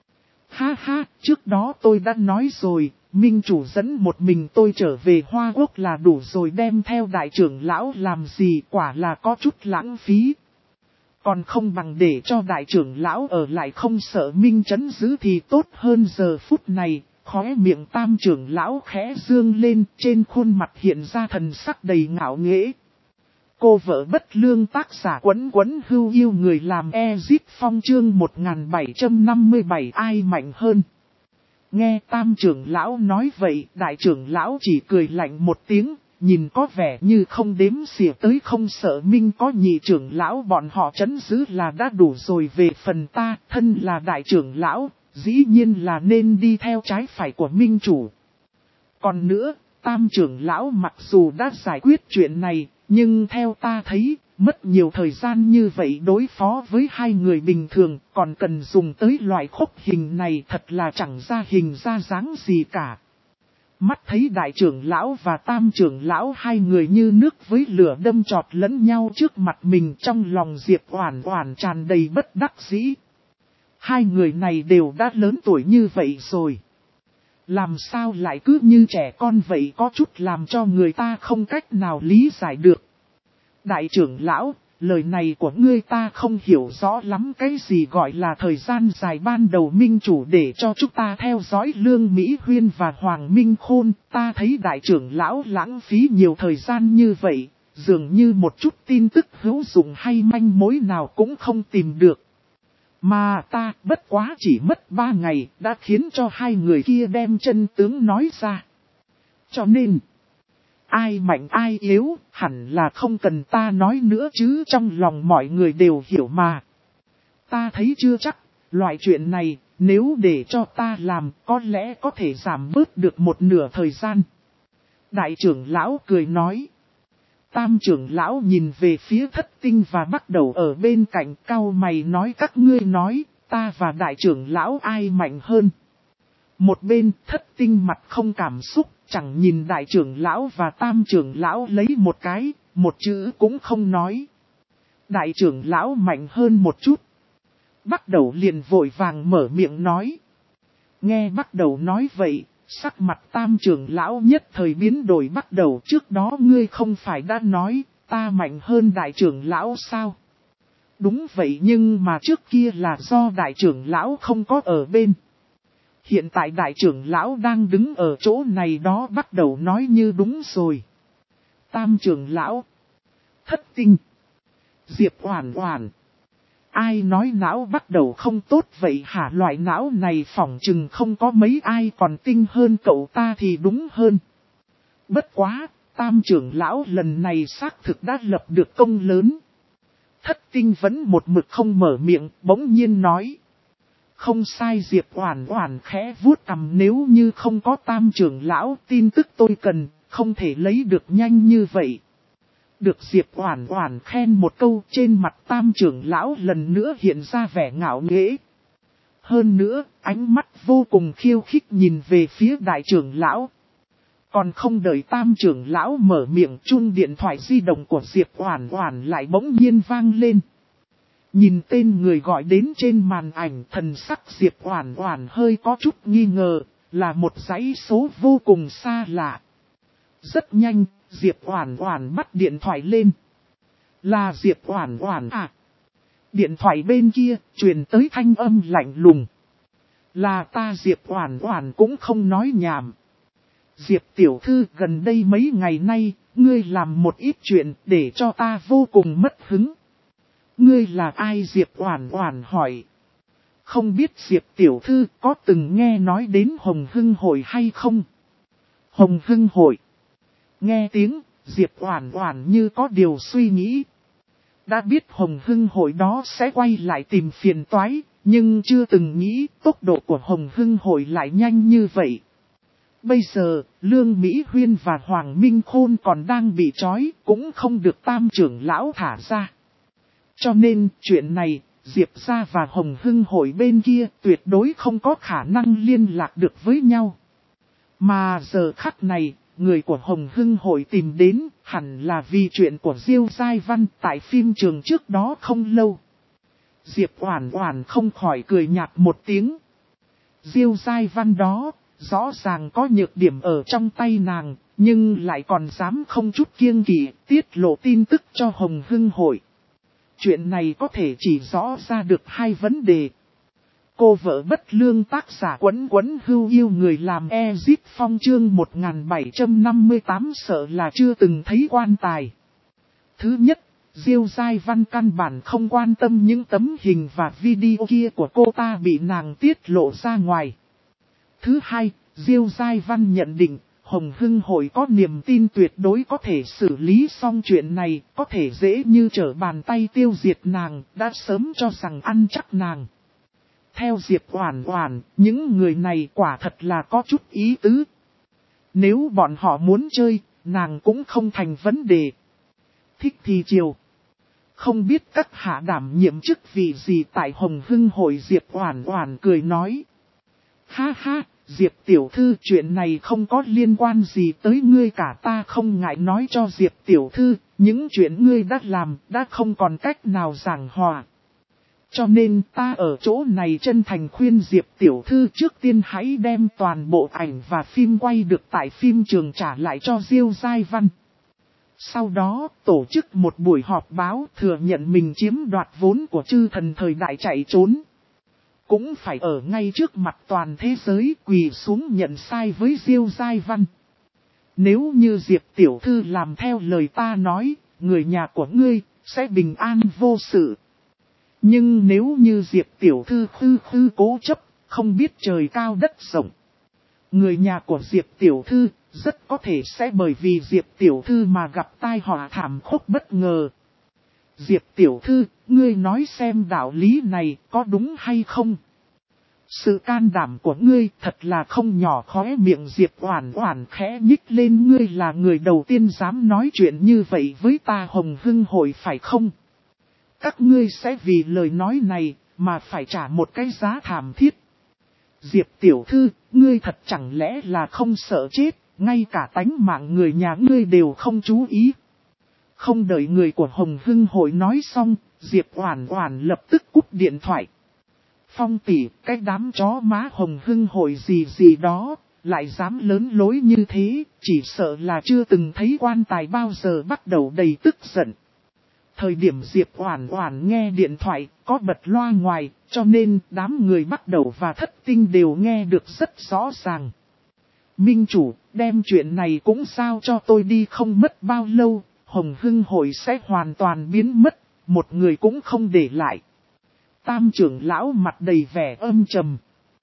Ha ha, trước đó tôi đã nói rồi, minh chủ dẫn một mình tôi trở về Hoa Quốc là đủ rồi, đem theo đại trưởng lão làm gì, quả là có chút lãng phí. Còn không bằng để cho đại trưởng lão ở lại không sợ minh trấn giữ thì tốt hơn. Giờ phút này, khóe miệng Tam trưởng lão khẽ dương lên, trên khuôn mặt hiện ra thần sắc đầy ngạo nghễ. Cô vợ bất lương tác giả Quấn Quấn Hưu yêu người làm Ezip Phong chương 1757 ai mạnh hơn. Nghe tam trưởng lão nói vậy, đại trưởng lão chỉ cười lạnh một tiếng, nhìn có vẻ như không đếm xỉa tới không sợ Minh có nhị trưởng lão bọn họ trấn giữ là đã đủ rồi. Về phần ta, thân là đại trưởng lão, dĩ nhiên là nên đi theo trái phải của Minh chủ. Còn nữa, tam trưởng lão mặc dù đã giải quyết chuyện này, nhưng theo ta thấy, mất nhiều thời gian như vậy đối phó với hai người bình thường, còn cần dùng tới loại khúc hình này thật là chẳng ra hình ra dáng gì cả. Mắt thấy đại trưởng lão và tam trưởng lão hai người như nước với lửa đâm chọt lẫn nhau trước mặt mình, trong lòng Diệp Oản Oản tràn đầy bất đắc dĩ. Hai người này đều đã lớn tuổi như vậy rồi. Làm sao lại cứ như trẻ con vậy, có chút làm cho người ta không cách nào lý giải được. Đại trưởng lão, lời này của ngươi ta không hiểu rõ lắm, cái gì gọi là thời gian dài ban đầu Minh chủ để cho chúng ta theo dõi Lương Mỹ Huyên và Hoàng Minh Khôn, ta thấy đại trưởng lão lãng phí nhiều thời gian như vậy, dường như một chút tin tức hữu dụng hay manh mối nào cũng không tìm được. Mà ta bất quá chỉ mất 3 ngày đã khiến cho hai người kia đem chân tướng nói ra. Cho nên, ai mạnh ai yếu hẳn là không cần ta nói nữa chứ, trong lòng mọi người đều hiểu mà. Ta thấy chưa chắc, loại chuyện này nếu để cho ta làm có lẽ có thể giảm bớt được một nửa thời gian. Đại trưởng lão cười nói. Tam trưởng lão nhìn về phía Thất Tinh và Bắt Đầu ở bên cạnh, cau mày nói các ngươi nói, ta và đại trưởng lão ai mạnh hơn. Một bên Thất Tinh mặt không cảm xúc, chẳng nhìn đại trưởng lão và tam trưởng lão lấy một cái, một chữ cũng không nói. Đại trưởng lão mạnh hơn một chút. Bắt Đầu liền vội vàng mở miệng nói. Nghe Bắt Đầu nói vậy, sắc mặt tam trưởng lão nhất thời biến đổi. Bắt Đầu, trước đó ngươi không phải đã nói, ta mạnh hơn đại trưởng lão sao? Đúng vậy, nhưng mà trước kia là do đại trưởng lão không có ở bên. Hiện tại đại trưởng lão đang đứng ở chỗ này đó. Bắt Đầu nói như đúng rồi. Tam trưởng lão, Thất Tinh, Diệp Oản Oản. Ai nói não Bắt Đầu không tốt vậy hả? Loại não này phỏng chừng không có mấy ai còn tinh hơn cậu ta thì đúng hơn. Bất quá, tam trưởng lão lần này xác thực đã lập được công lớn. Thất Tinh vẫn một mực không mở miệng, bỗng nhiên nói. Không sai. Diệp Oản Oản khẽ vuốt cằm, nếu như không có tam trưởng lão, tin tức tôi cần, không thể lấy được nhanh như vậy. Được Diệp Oản Oản khen một câu, trên mặt tam trưởng lão lần nữa hiện ra vẻ ngạo nghễ. Hơn nữa, ánh mắt vô cùng khiêu khích nhìn về phía đại trưởng lão. Còn không đợi tam trưởng lão mở miệng, chuông điện thoại di động của Diệp Oản Oản lại bỗng nhiên vang lên. Nhìn tên người gọi đến trên màn ảnh, thần sắc Diệp Oản Oản hơi có chút nghi ngờ, là một dãy số vô cùng xa lạ. Rất nhanh, Diệp Oản Oản bắt điện thoại lên. Là Diệp Oản Oản à? Điện thoại bên kia truyền tới thanh âm lạnh lùng. Là ta. Diệp Oản Oản cũng không nói nhảm. Diệp tiểu thư, gần đây mấy ngày nay, ngươi làm một ít chuyện để cho ta vô cùng mất hứng. Ngươi là ai? Diệp Oản Oản hỏi. Không biết Diệp tiểu thư có từng nghe nói đến Hồng Hưng Hội hay không? Hồng Hưng Hội. Nghe tiếng, Diệp Oản Oản như có điều suy nghĩ. Đã biết Hồng Hưng Hội đó sẽ quay lại tìm phiền toái, nhưng chưa từng nghĩ tốc độ của Hồng Hưng Hội lại nhanh như vậy. Bây giờ, Lương Mỹ Huyên và Hoàng Minh Khôn còn đang bị trói, cũng không được tam trưởng lão thả ra. Cho nên, chuyện này, Diệp gia và Hồng Hưng Hội bên kia tuyệt đối không có khả năng liên lạc được với nhau. Mà giờ khắc này, người của Hồng Hưng Hội tìm đến, hẳn là vì chuyện của Diêu Giai Văn tại phim trường trước đó không lâu. Diệp Oản Oản không khỏi cười nhạt một tiếng. Diêu Giai Văn đó, rõ ràng có nhược điểm ở trong tay nàng, nhưng lại còn dám không chút kiêng kỵ tiết lộ tin tức cho Hồng Hưng Hội. Chuyện này có thể chỉ rõ ra được hai vấn đề. Cô vợ bất lương tác giả Quấn Quấn Hưu yêu người làm Ezip Phong chương 1758 sợ là chưa từng thấy quan tài. Thứ nhất, Diêu Giai Văn căn bản không quan tâm những tấm hình và video kia của cô ta bị nàng tiết lộ ra ngoài. Thứ hai, Diêu Giai Văn nhận định, Hồng Hưng Hội có niềm tin tuyệt đối có thể xử lý xong chuyện này, có thể dễ như trở bàn tay tiêu diệt nàng, đã sớm cho rằng ăn chắc nàng. Theo Diệp Oản Oản, những người này quả thật là có chút ý tứ. Nếu bọn họ muốn chơi, nàng cũng không thành vấn đề. Thích thì chiều. Không biết các hạ đảm nhiệm chức vị gì tại Hồng Hưng Hội. Diệp Oản Oản cười nói. Ha ha, Diệp tiểu thư, chuyện này không có liên quan gì tới ngươi cả, ta không ngại nói cho Diệp tiểu thư, những chuyện ngươi đã làm đã không còn cách nào giảng hòa. Cho nên ta ở chỗ này chân thành khuyên Diệp tiểu thư trước tiên hãy đem toàn bộ ảnh và phim quay được tại phim trường trả lại cho Diêu Giai Văn. Sau đó, tổ chức một buổi họp báo thừa nhận mình chiếm đoạt vốn của chư thần thời đại chạy trốn. Cũng phải ở ngay trước mặt toàn thế giới quỳ xuống nhận sai với Diêu Giai Văn. Nếu như Diệp tiểu thư làm theo lời ta nói, người nhà của ngươi sẽ bình an vô sự. Nhưng nếu như Diệp tiểu thư khư cố chấp, không biết trời cao đất rộng, người nhà của Diệp tiểu thư rất có thể sẽ bởi vì Diệp tiểu thư mà gặp tai họa thảm khốc bất ngờ. Diệp tiểu thư, ngươi nói xem đạo lý này có đúng hay không? Sự can đảm của ngươi thật là không nhỏ. Khóe miệng Diệp Oản Oản khẽ nhích lên. Ngươi là người đầu tiên dám nói chuyện như vậy với ta Hồng Hưng Hội phải không? Các ngươi sẽ vì lời nói này mà phải trả một cái giá thảm thiết. Diệp tiểu thư, ngươi thật chẳng lẽ là không sợ chết, ngay cả tánh mạng người nhà ngươi đều không chú ý. Không đợi người của Hồng Hưng Hội nói xong, Diệp Oản Oản lập tức cúp điện thoại. Phong tỷ, cái đám chó má Hồng Hưng Hội gì đó, lại dám lớn lối như thế, chỉ sợ là chưa từng thấy quan tài bao giờ bắt đầu đầy tức giận. Thời điểm Diệp Oản Oản nghe điện thoại, có bật loa ngoài, cho nên đám người bắt đầu và thất tinh đều nghe được rất rõ ràng. Minh chủ, đem chuyện này cũng giao cho tôi đi, không mất bao lâu, Hồng Hưng Hội sẽ hoàn toàn biến mất, một người cũng không để lại. Tam trưởng lão mặt đầy vẻ âm trầm.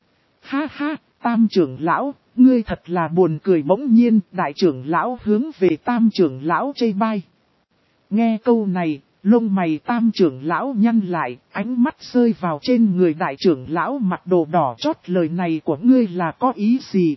Ha ha, Tam trưởng lão, ngươi thật là buồn cười. Bỗng nhiên, đại trưởng lão hướng về Tam trưởng lão chê bai. Nghe câu này, lông mày Tam trưởng lão nhăn lại, ánh mắt rơi vào trên người đại trưởng lão mặt đồ đỏ chót. Lời này của ngươi là có ý gì?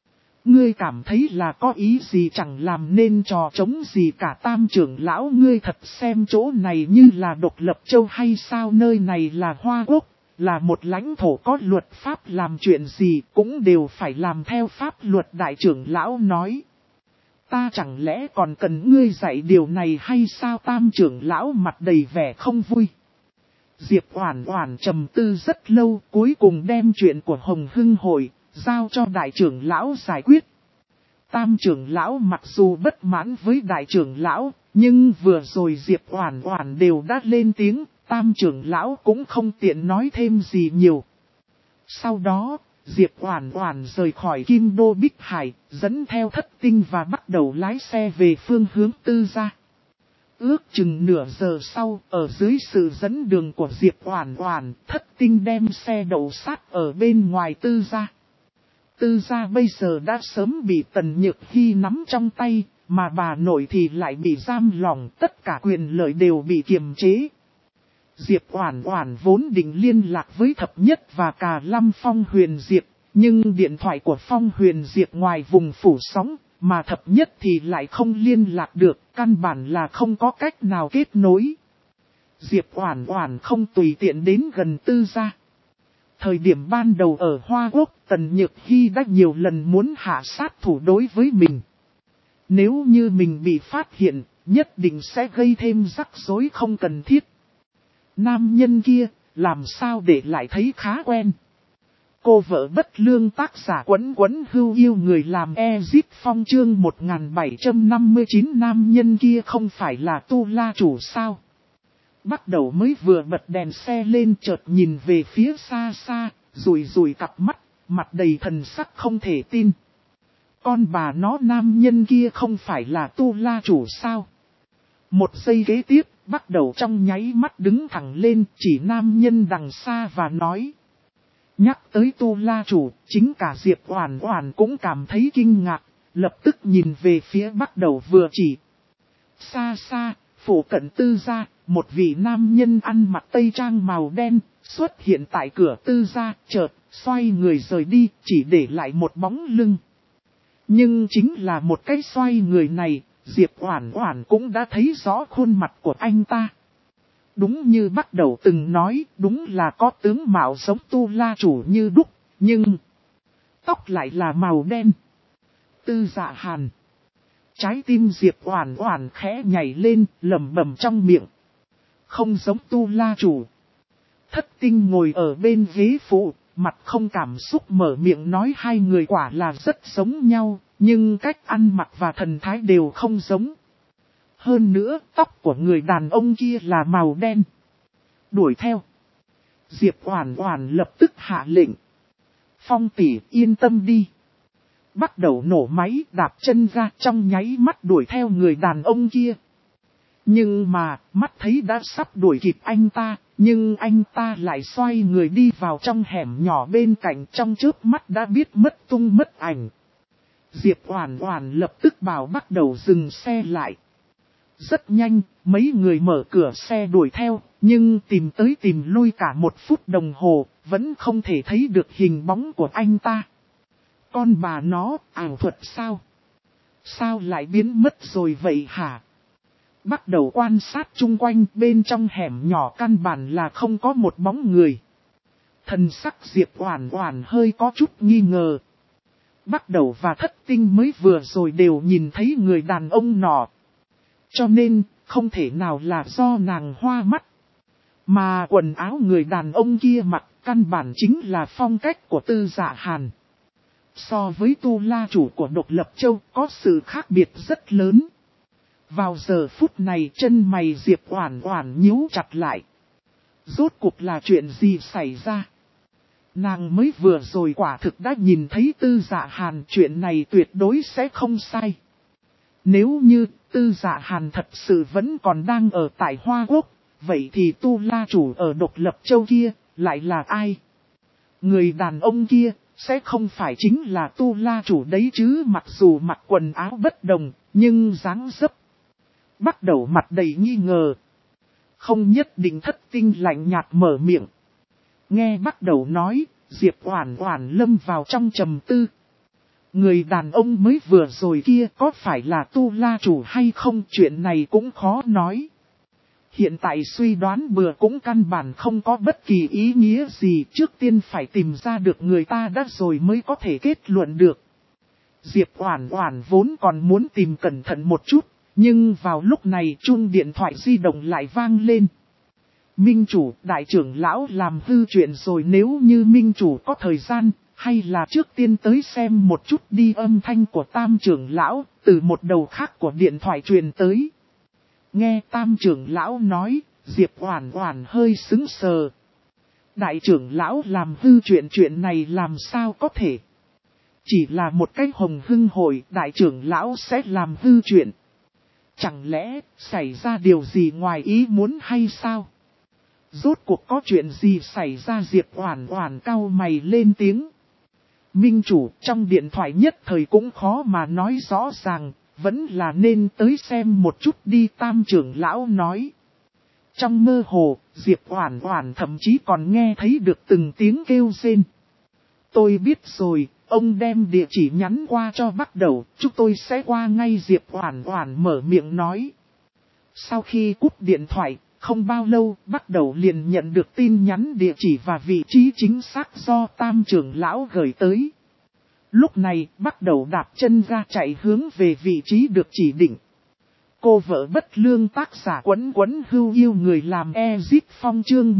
Ngươi cảm thấy là có ý gì, chẳng làm nên trò trống gì cả. Tam trưởng lão, ngươi thật xem chỗ này như là độc lập châu hay sao? Nơi này là Hoa Quốc, là một lãnh thổ có luật pháp, làm chuyện gì cũng đều phải làm theo pháp luật. Đại trưởng lão nói. Ta chẳng lẽ còn cần ngươi dạy điều này hay sao? Tam trưởng lão mặt đầy vẻ không vui. Diệp Oản Oản trầm tư rất lâu, cuối cùng đem chuyện của Hồng Hưng Hội giao cho đại trưởng lão giải quyết. Tam trưởng lão mặc dù bất mãn với đại trưởng lão, nhưng vừa rồi Diệp Oản Oản đều đã lên tiếng, tam trưởng lão cũng không tiện nói thêm gì nhiều. Sau đó, Diệp Oản Oản rời khỏi Kim Đô Bích Hải, dẫn theo thất tinh và bắt đầu lái xe về phương hướng Tư Gia. Ước chừng nửa giờ sau, ở dưới sự dẫn đường của Diệp Oản Oản, thất tinh đem xe đậu sát ở bên ngoài Tư Gia. Tư Gia bây giờ đã sớm bị Tần Nhược Hi nắm trong tay, mà bà nội thì lại bị giam lỏng, tất cả quyền lợi đều bị kiềm chế. Diệp Oản Oản vốn định liên lạc với Thập Nhất và Cà Lâm Phong Huyền Diệp, nhưng điện thoại của Phong Huyền Diệp ngoài vùng phủ sóng, mà Thập Nhất thì lại không liên lạc được, căn bản là không có cách nào kết nối. Diệp Oản Oản không tùy tiện đến gần Tư Gia. Thời điểm ban đầu ở Hoa Quốc, Tần Nhược Hi đã nhiều lần muốn hạ sát thủ đối với mình. Nếu như mình bị phát hiện, nhất định sẽ gây thêm rắc rối không cần thiết. Nam nhân kia, làm sao để lại thấy khá quen. Cô vợ bất lương, tác giả Quấn Quấn Hưu Yêu người làm Ezip Phong chương 1759. Nam nhân kia không phải là Tu La chủ sao? Bắt đầu mới vừa bật đèn xe lên, chợt nhìn về phía xa xa, rùi cặp mắt, mặt đầy thần sắc không thể tin. Con bà nó, nam nhân kia không phải là Tu La chủ sao? Một giây kế tiếp, bắt đầu trong nháy mắt đứng thẳng lên chỉ nam nhân đằng xa và nói. Nhắc tới Tu La Chủ, chính cả Diệp Oản Oản cũng cảm thấy kinh ngạc, lập tức nhìn về phía bắt đầu vừa chỉ. Xa xa, phủ cận Tư gia, một vị nam nhân ăn mặc tây trang màu đen, xuất hiện tại cửa Tư gia, chợt, xoay người rời đi, chỉ để lại một bóng lưng. Nhưng chính là một cái xoay người này, Diệp Oản Oản cũng đã thấy rõ khuôn mặt của anh ta. Đúng như bắt đầu từng nói, đúng là có tướng mạo giống Tu La Chủ như đúc, nhưng tóc lại là màu đen. Tư Dạ Hàn. Trái tim Diệp Oản Oản khẽ nhảy lên, lẩm bẩm trong miệng. Không giống Tu La Chủ. Thất Tinh ngồi ở bên ghế phụ, mặt không cảm xúc mở miệng nói hai người quả là rất giống nhau, nhưng cách ăn mặc và thần thái đều không giống. Hơn nữa, tóc của người đàn ông kia là màu đen. Đuổi theo. Diệp Oản Oản lập tức hạ lệnh. Phong tỷ yên tâm đi. Bắt đầu nổ máy đạp chân ra trong nháy mắt đuổi theo người đàn ông kia. Nhưng mà, mắt thấy đã sắp đuổi kịp anh ta, nhưng anh ta lại xoay người đi vào trong hẻm nhỏ bên cạnh trong chớp mắt đã biết mất tung mất ảnh. Diệp Oản Oản lập tức bảo bắt đầu dừng xe lại. Rất nhanh, mấy người mở cửa xe đuổi theo, nhưng tìm tới tìm lui cả 1 phút đồng hồ, vẫn không thể thấy được hình bóng của anh ta. Con bà nó, ảo thuật sao? Sao lại biến mất rồi vậy hả? Bắt đầu quan sát chung quanh bên trong hẻm nhỏ căn bản là không có một bóng người. Thần sắc Diệp Oản Oản hơi có chút nghi ngờ. Bắt đầu và Thất Tinh mới vừa rồi đều nhìn thấy người đàn ông nọ. Cho nên, không thể nào là do nàng hoa mắt. Mà quần áo người đàn ông kia mặc căn bản chính là phong cách của Tư Dạ Hàn. So với Tu La Chủ của Độc Lập Châu có sự khác biệt rất lớn. Vào giờ phút này chân mày Diệp Oản Oản nhíu chặt lại. Rốt cuộc là chuyện gì xảy ra? Nàng mới vừa rồi quả thực đã nhìn thấy Tư Dạ Hàn, chuyện này tuyệt đối sẽ không sai. Nếu như Tư Dạ Hàn thật sự vẫn còn đang ở tại Hoa Quốc, vậy thì Tu La Chủ ở Độc Lập Châu kia lại là ai? Người đàn ông kia sẽ không phải chính là Tu La Chủ đấy chứ, mặc dù mặc quần áo bất đồng, nhưng dáng dấp. Bắt đầu mặt đầy nghi ngờ. Không nhất định. Thất Tinh lạnh nhạt mở miệng. Nghe bắt đầu nói, Diệp Oản Oản lâm vào trong trầm tư. Người đàn ông mới vừa rồi kia có phải là Tu La Chủ hay không, chuyện này cũng khó nói. Hiện tại suy đoán bừa cũng căn bản không có bất kỳ ý nghĩa gì, trước tiên phải tìm ra được người ta đã rồi mới có thể kết luận được. Diệp Oản Oản vốn còn muốn tìm cẩn thận một chút, nhưng vào lúc này chuông điện thoại di động lại vang lên. Minh Chủ, đại trưởng lão làm hư chuyện rồi, nếu như Minh Chủ có thời gian, hay là trước tiên tới xem một chút đi. Âm thanh của Tam trưởng lão từ một đầu khác của điện thoại truyền tới. Nghe Tam trưởng lão nói, Diệp Oản Oản hơi sững sờ. Đại trưởng lão làm hư chuyện này làm sao có thể? Chỉ là một cái hồng hưng hội, đại trưởng lão sẽ làm hư chuyện. Chẳng lẽ xảy ra điều gì ngoài ý muốn hay sao? Rốt cuộc có chuyện gì xảy ra? Diệp Oản Oản cau mày lên tiếng. Minh Chủ, trong điện thoại nhất thời cũng khó mà nói rõ ràng, vẫn là nên tới xem một chút đi. Tam trưởng lão nói. Trong mơ hồ, Diệp Oản Oản thậm chí còn nghe thấy được từng tiếng kêu rên. Tôi biết rồi, ông đem địa chỉ nhắn qua cho bắt đầu, chúng tôi sẽ qua ngay. Diệp Oản Oản mở miệng nói. Sau khi cúp điện thoại, không bao lâu, bắt đầu liền nhận được tin nhắn địa chỉ và vị trí chính xác do Tam trưởng lão gửi tới. Lúc này, bắt đầu đạp chân ra chạy hướng về vị trí được chỉ định. Cô vợ bất lương tác giả Quấn Quấn Hưu yêu người làm Ezit Phong chương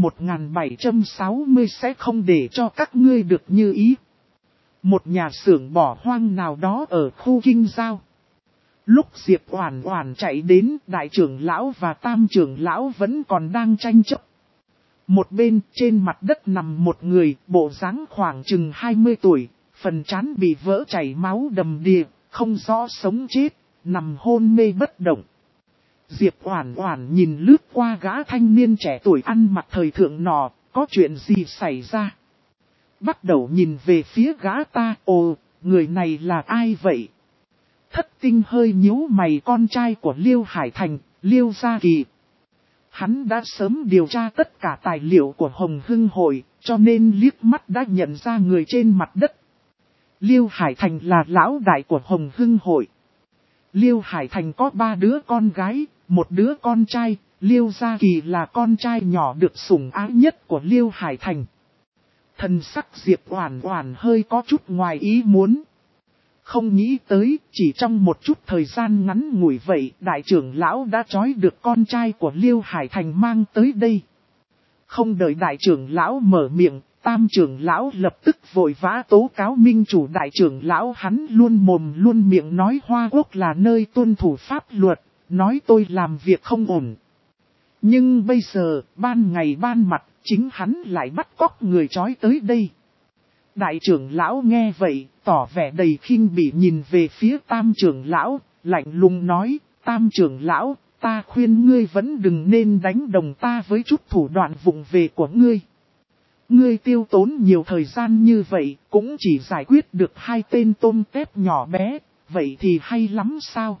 1760 sẽ không để cho các ngươi được như ý. Một nhà xưởng bỏ hoang nào đó ở khu Kinh Giao. Lúc Diệp Oản Oản chạy đến, đại trưởng lão và tam trưởng lão vẫn còn đang tranh chấp. Một bên trên mặt đất nằm một người, bộ dáng khoảng chừng 20 tuổi, phần trán bị vỡ chảy máu đầm đìa, không rõ sống chết, nằm hôn mê bất động. Diệp Oản Oản nhìn lướt qua gã thanh niên trẻ tuổi ăn mặc thời thượng nọ, có chuyện gì xảy ra? Bắt đầu nhìn về phía gã ta, ồ, người này là ai vậy? Thất Tinh hơi nhíu mày, con trai của Liêu Hải Thành, Liêu Gia Kỳ. Hắn đã sớm điều tra tất cả tài liệu của Hồng Hưng Hội, cho nên liếc mắt đã nhận ra người trên mặt đất. Liêu Hải Thành là lão đại của Hồng Hưng Hội. Liêu Hải Thành có 3 đứa con gái, 1 đứa con trai, Liêu Gia Kỳ là con trai nhỏ được sủng ái nhất của Liêu Hải Thành. Thần sắc Diệp Oản Oản hơi có chút ngoài ý muốn. Không nghĩ tới, chỉ trong một chút thời gian ngắn ngủi vậy, đại trưởng lão đã trói được con trai của Liêu Hải Thành mang tới đây. Không đợi đại trưởng lão mở miệng, tam trưởng lão lập tức vội vã tố cáo minh chủ. Đại trưởng lão hắn luôn mồm luôn miệng nói Hoa Quốc là nơi tuân thủ pháp luật, nói tôi làm việc không ổn. Nhưng bây giờ, ban ngày ban mặt, chính hắn lại bắt cóc người trói tới đây. Đại trưởng lão nghe vậy, tỏ vẻ đầy khinh bỉ nhìn về phía tam trưởng lão, lạnh lùng nói, tam trưởng lão, ta khuyên ngươi vẫn đừng nên đánh đồng ta với chút thủ đoạn vụng về của ngươi. Ngươi tiêu tốn nhiều thời gian như vậy, cũng chỉ giải quyết được 2 tên tôm tép nhỏ bé, vậy thì hay lắm sao?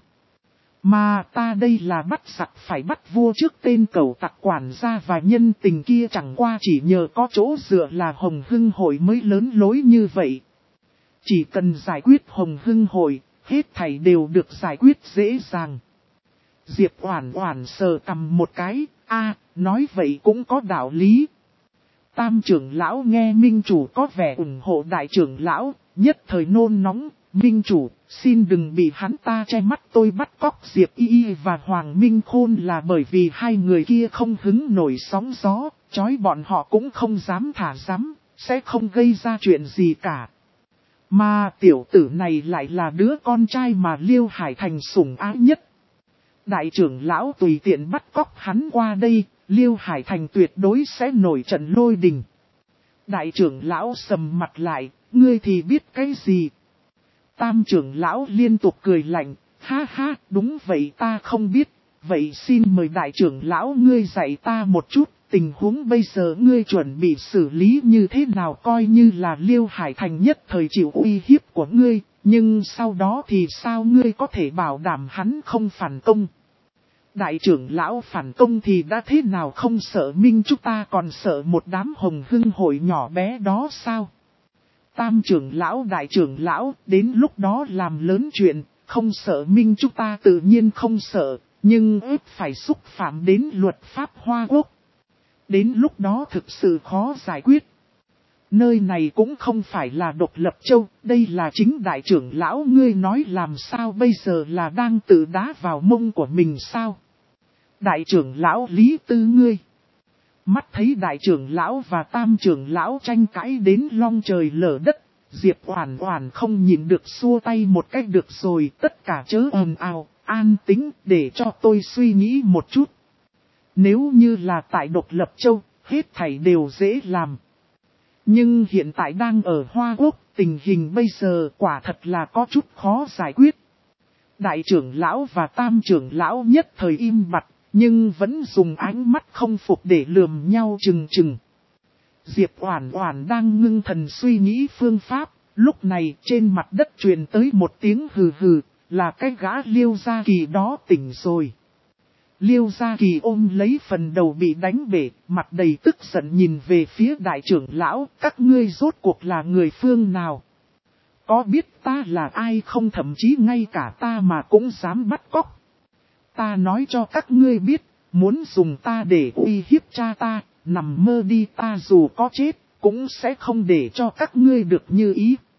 Mà ta đây là bắt giặc phải bắt vua trước, tên cẩu tặc quản gia và nhân tình kia chẳng qua chỉ nhờ có chỗ dựa là Hồng Hưng Hội mới lớn lối như vậy. Chỉ cần giải quyết Hồng Hưng Hội, hết thảy đều được giải quyết dễ dàng. Diệp Oản Oản sờ cằm một cái, nói vậy cũng có đạo lý. Tam trưởng lão nghe minh chủ có vẻ ủng hộ đại trưởng lão, nhất thời nôn nóng, minh chủ, xin đừng bị hắn ta che mắt, tôi bắt cóc Diệp Y và Hoàng Minh Khôn là bởi vì 2 người kia không hứng nổi sóng gió, trói bọn họ cũng không dám thả dám, sẽ không gây ra chuyện gì cả. Mà tiểu tử này lại là đứa con trai mà Liêu Hải Thành sủng ái nhất. Đại trưởng lão tùy tiện bắt cóc hắn qua đây, Liêu Hải Thành tuyệt đối sẽ nổi trận lôi đình. Đại trưởng lão sầm mặt lại, ngươi thì biết cái gì? Tam trưởng lão liên tục cười lạnh, ha ha, đúng vậy ta không biết, vậy xin mời đại trưởng lão ngươi dạy ta một chút, tình huống bây giờ ngươi chuẩn bị xử lý như thế nào, coi như là Liêu Hải Thành nhất thời chịu uy hiếp của ngươi, nhưng sau đó thì sao, ngươi có thể bảo đảm hắn không phản công? Đại trưởng lão phản công thì đã thế nào, không sợ minh chúng ta còn sợ một đám Hồng Hưng Hội nhỏ bé đó sao? Tam trưởng lão đại trưởng lão, đến lúc đó làm lớn chuyện, không sợ minh chúng ta tự nhiên không sợ, nhưng ép phải xúc phạm đến luật pháp Hoa Quốc. Đến lúc đó thực sự khó giải quyết. Nơi này cũng không phải là độc lập châu, đây là chính đại trưởng lão ngươi nói, làm sao bây giờ là đang tự đá vào mông của mình sao? Đại trưởng lão Lý Tư ngươi. Mắt thấy đại trưởng lão và tam trưởng lão tranh cãi đến long trời lở đất, Diệp Oản Oản không nhìn được xua tay một cách, được rồi, tất cả chớ ồn ào, an tĩnh, để cho tôi suy nghĩ một chút. Nếu như là tại độc lập châu, hết thảy đều dễ làm. Nhưng hiện tại đang ở Hoa Quốc, tình hình bây giờ quả thật là có chút khó giải quyết. Đại trưởng lão và tam trưởng lão nhất thời im bặt, nhưng vẫn dùng ánh mắt không phục để lườm nhau chừng chừng. Diệp Oản Oản đang ngưng thần suy nghĩ phương pháp, lúc này trên mặt đất truyền tới một tiếng hừ hừ, là cái gã Liêu Gia Kỳ đó tỉnh rồi. Liêu Gia Kỳ ôm lấy phần đầu bị đánh bể, mặt đầy tức giận nhìn về phía đại trưởng lão, các ngươi rốt cuộc là người phương nào? Có biết ta là ai không, thậm chí ngay cả ta mà cũng dám bắt cóc. Ta nói cho các ngươi biết, muốn dùng ta để uy hiếp cha ta, nằm mơ đi, ta dù có chết, cũng sẽ không để cho các ngươi được như ý.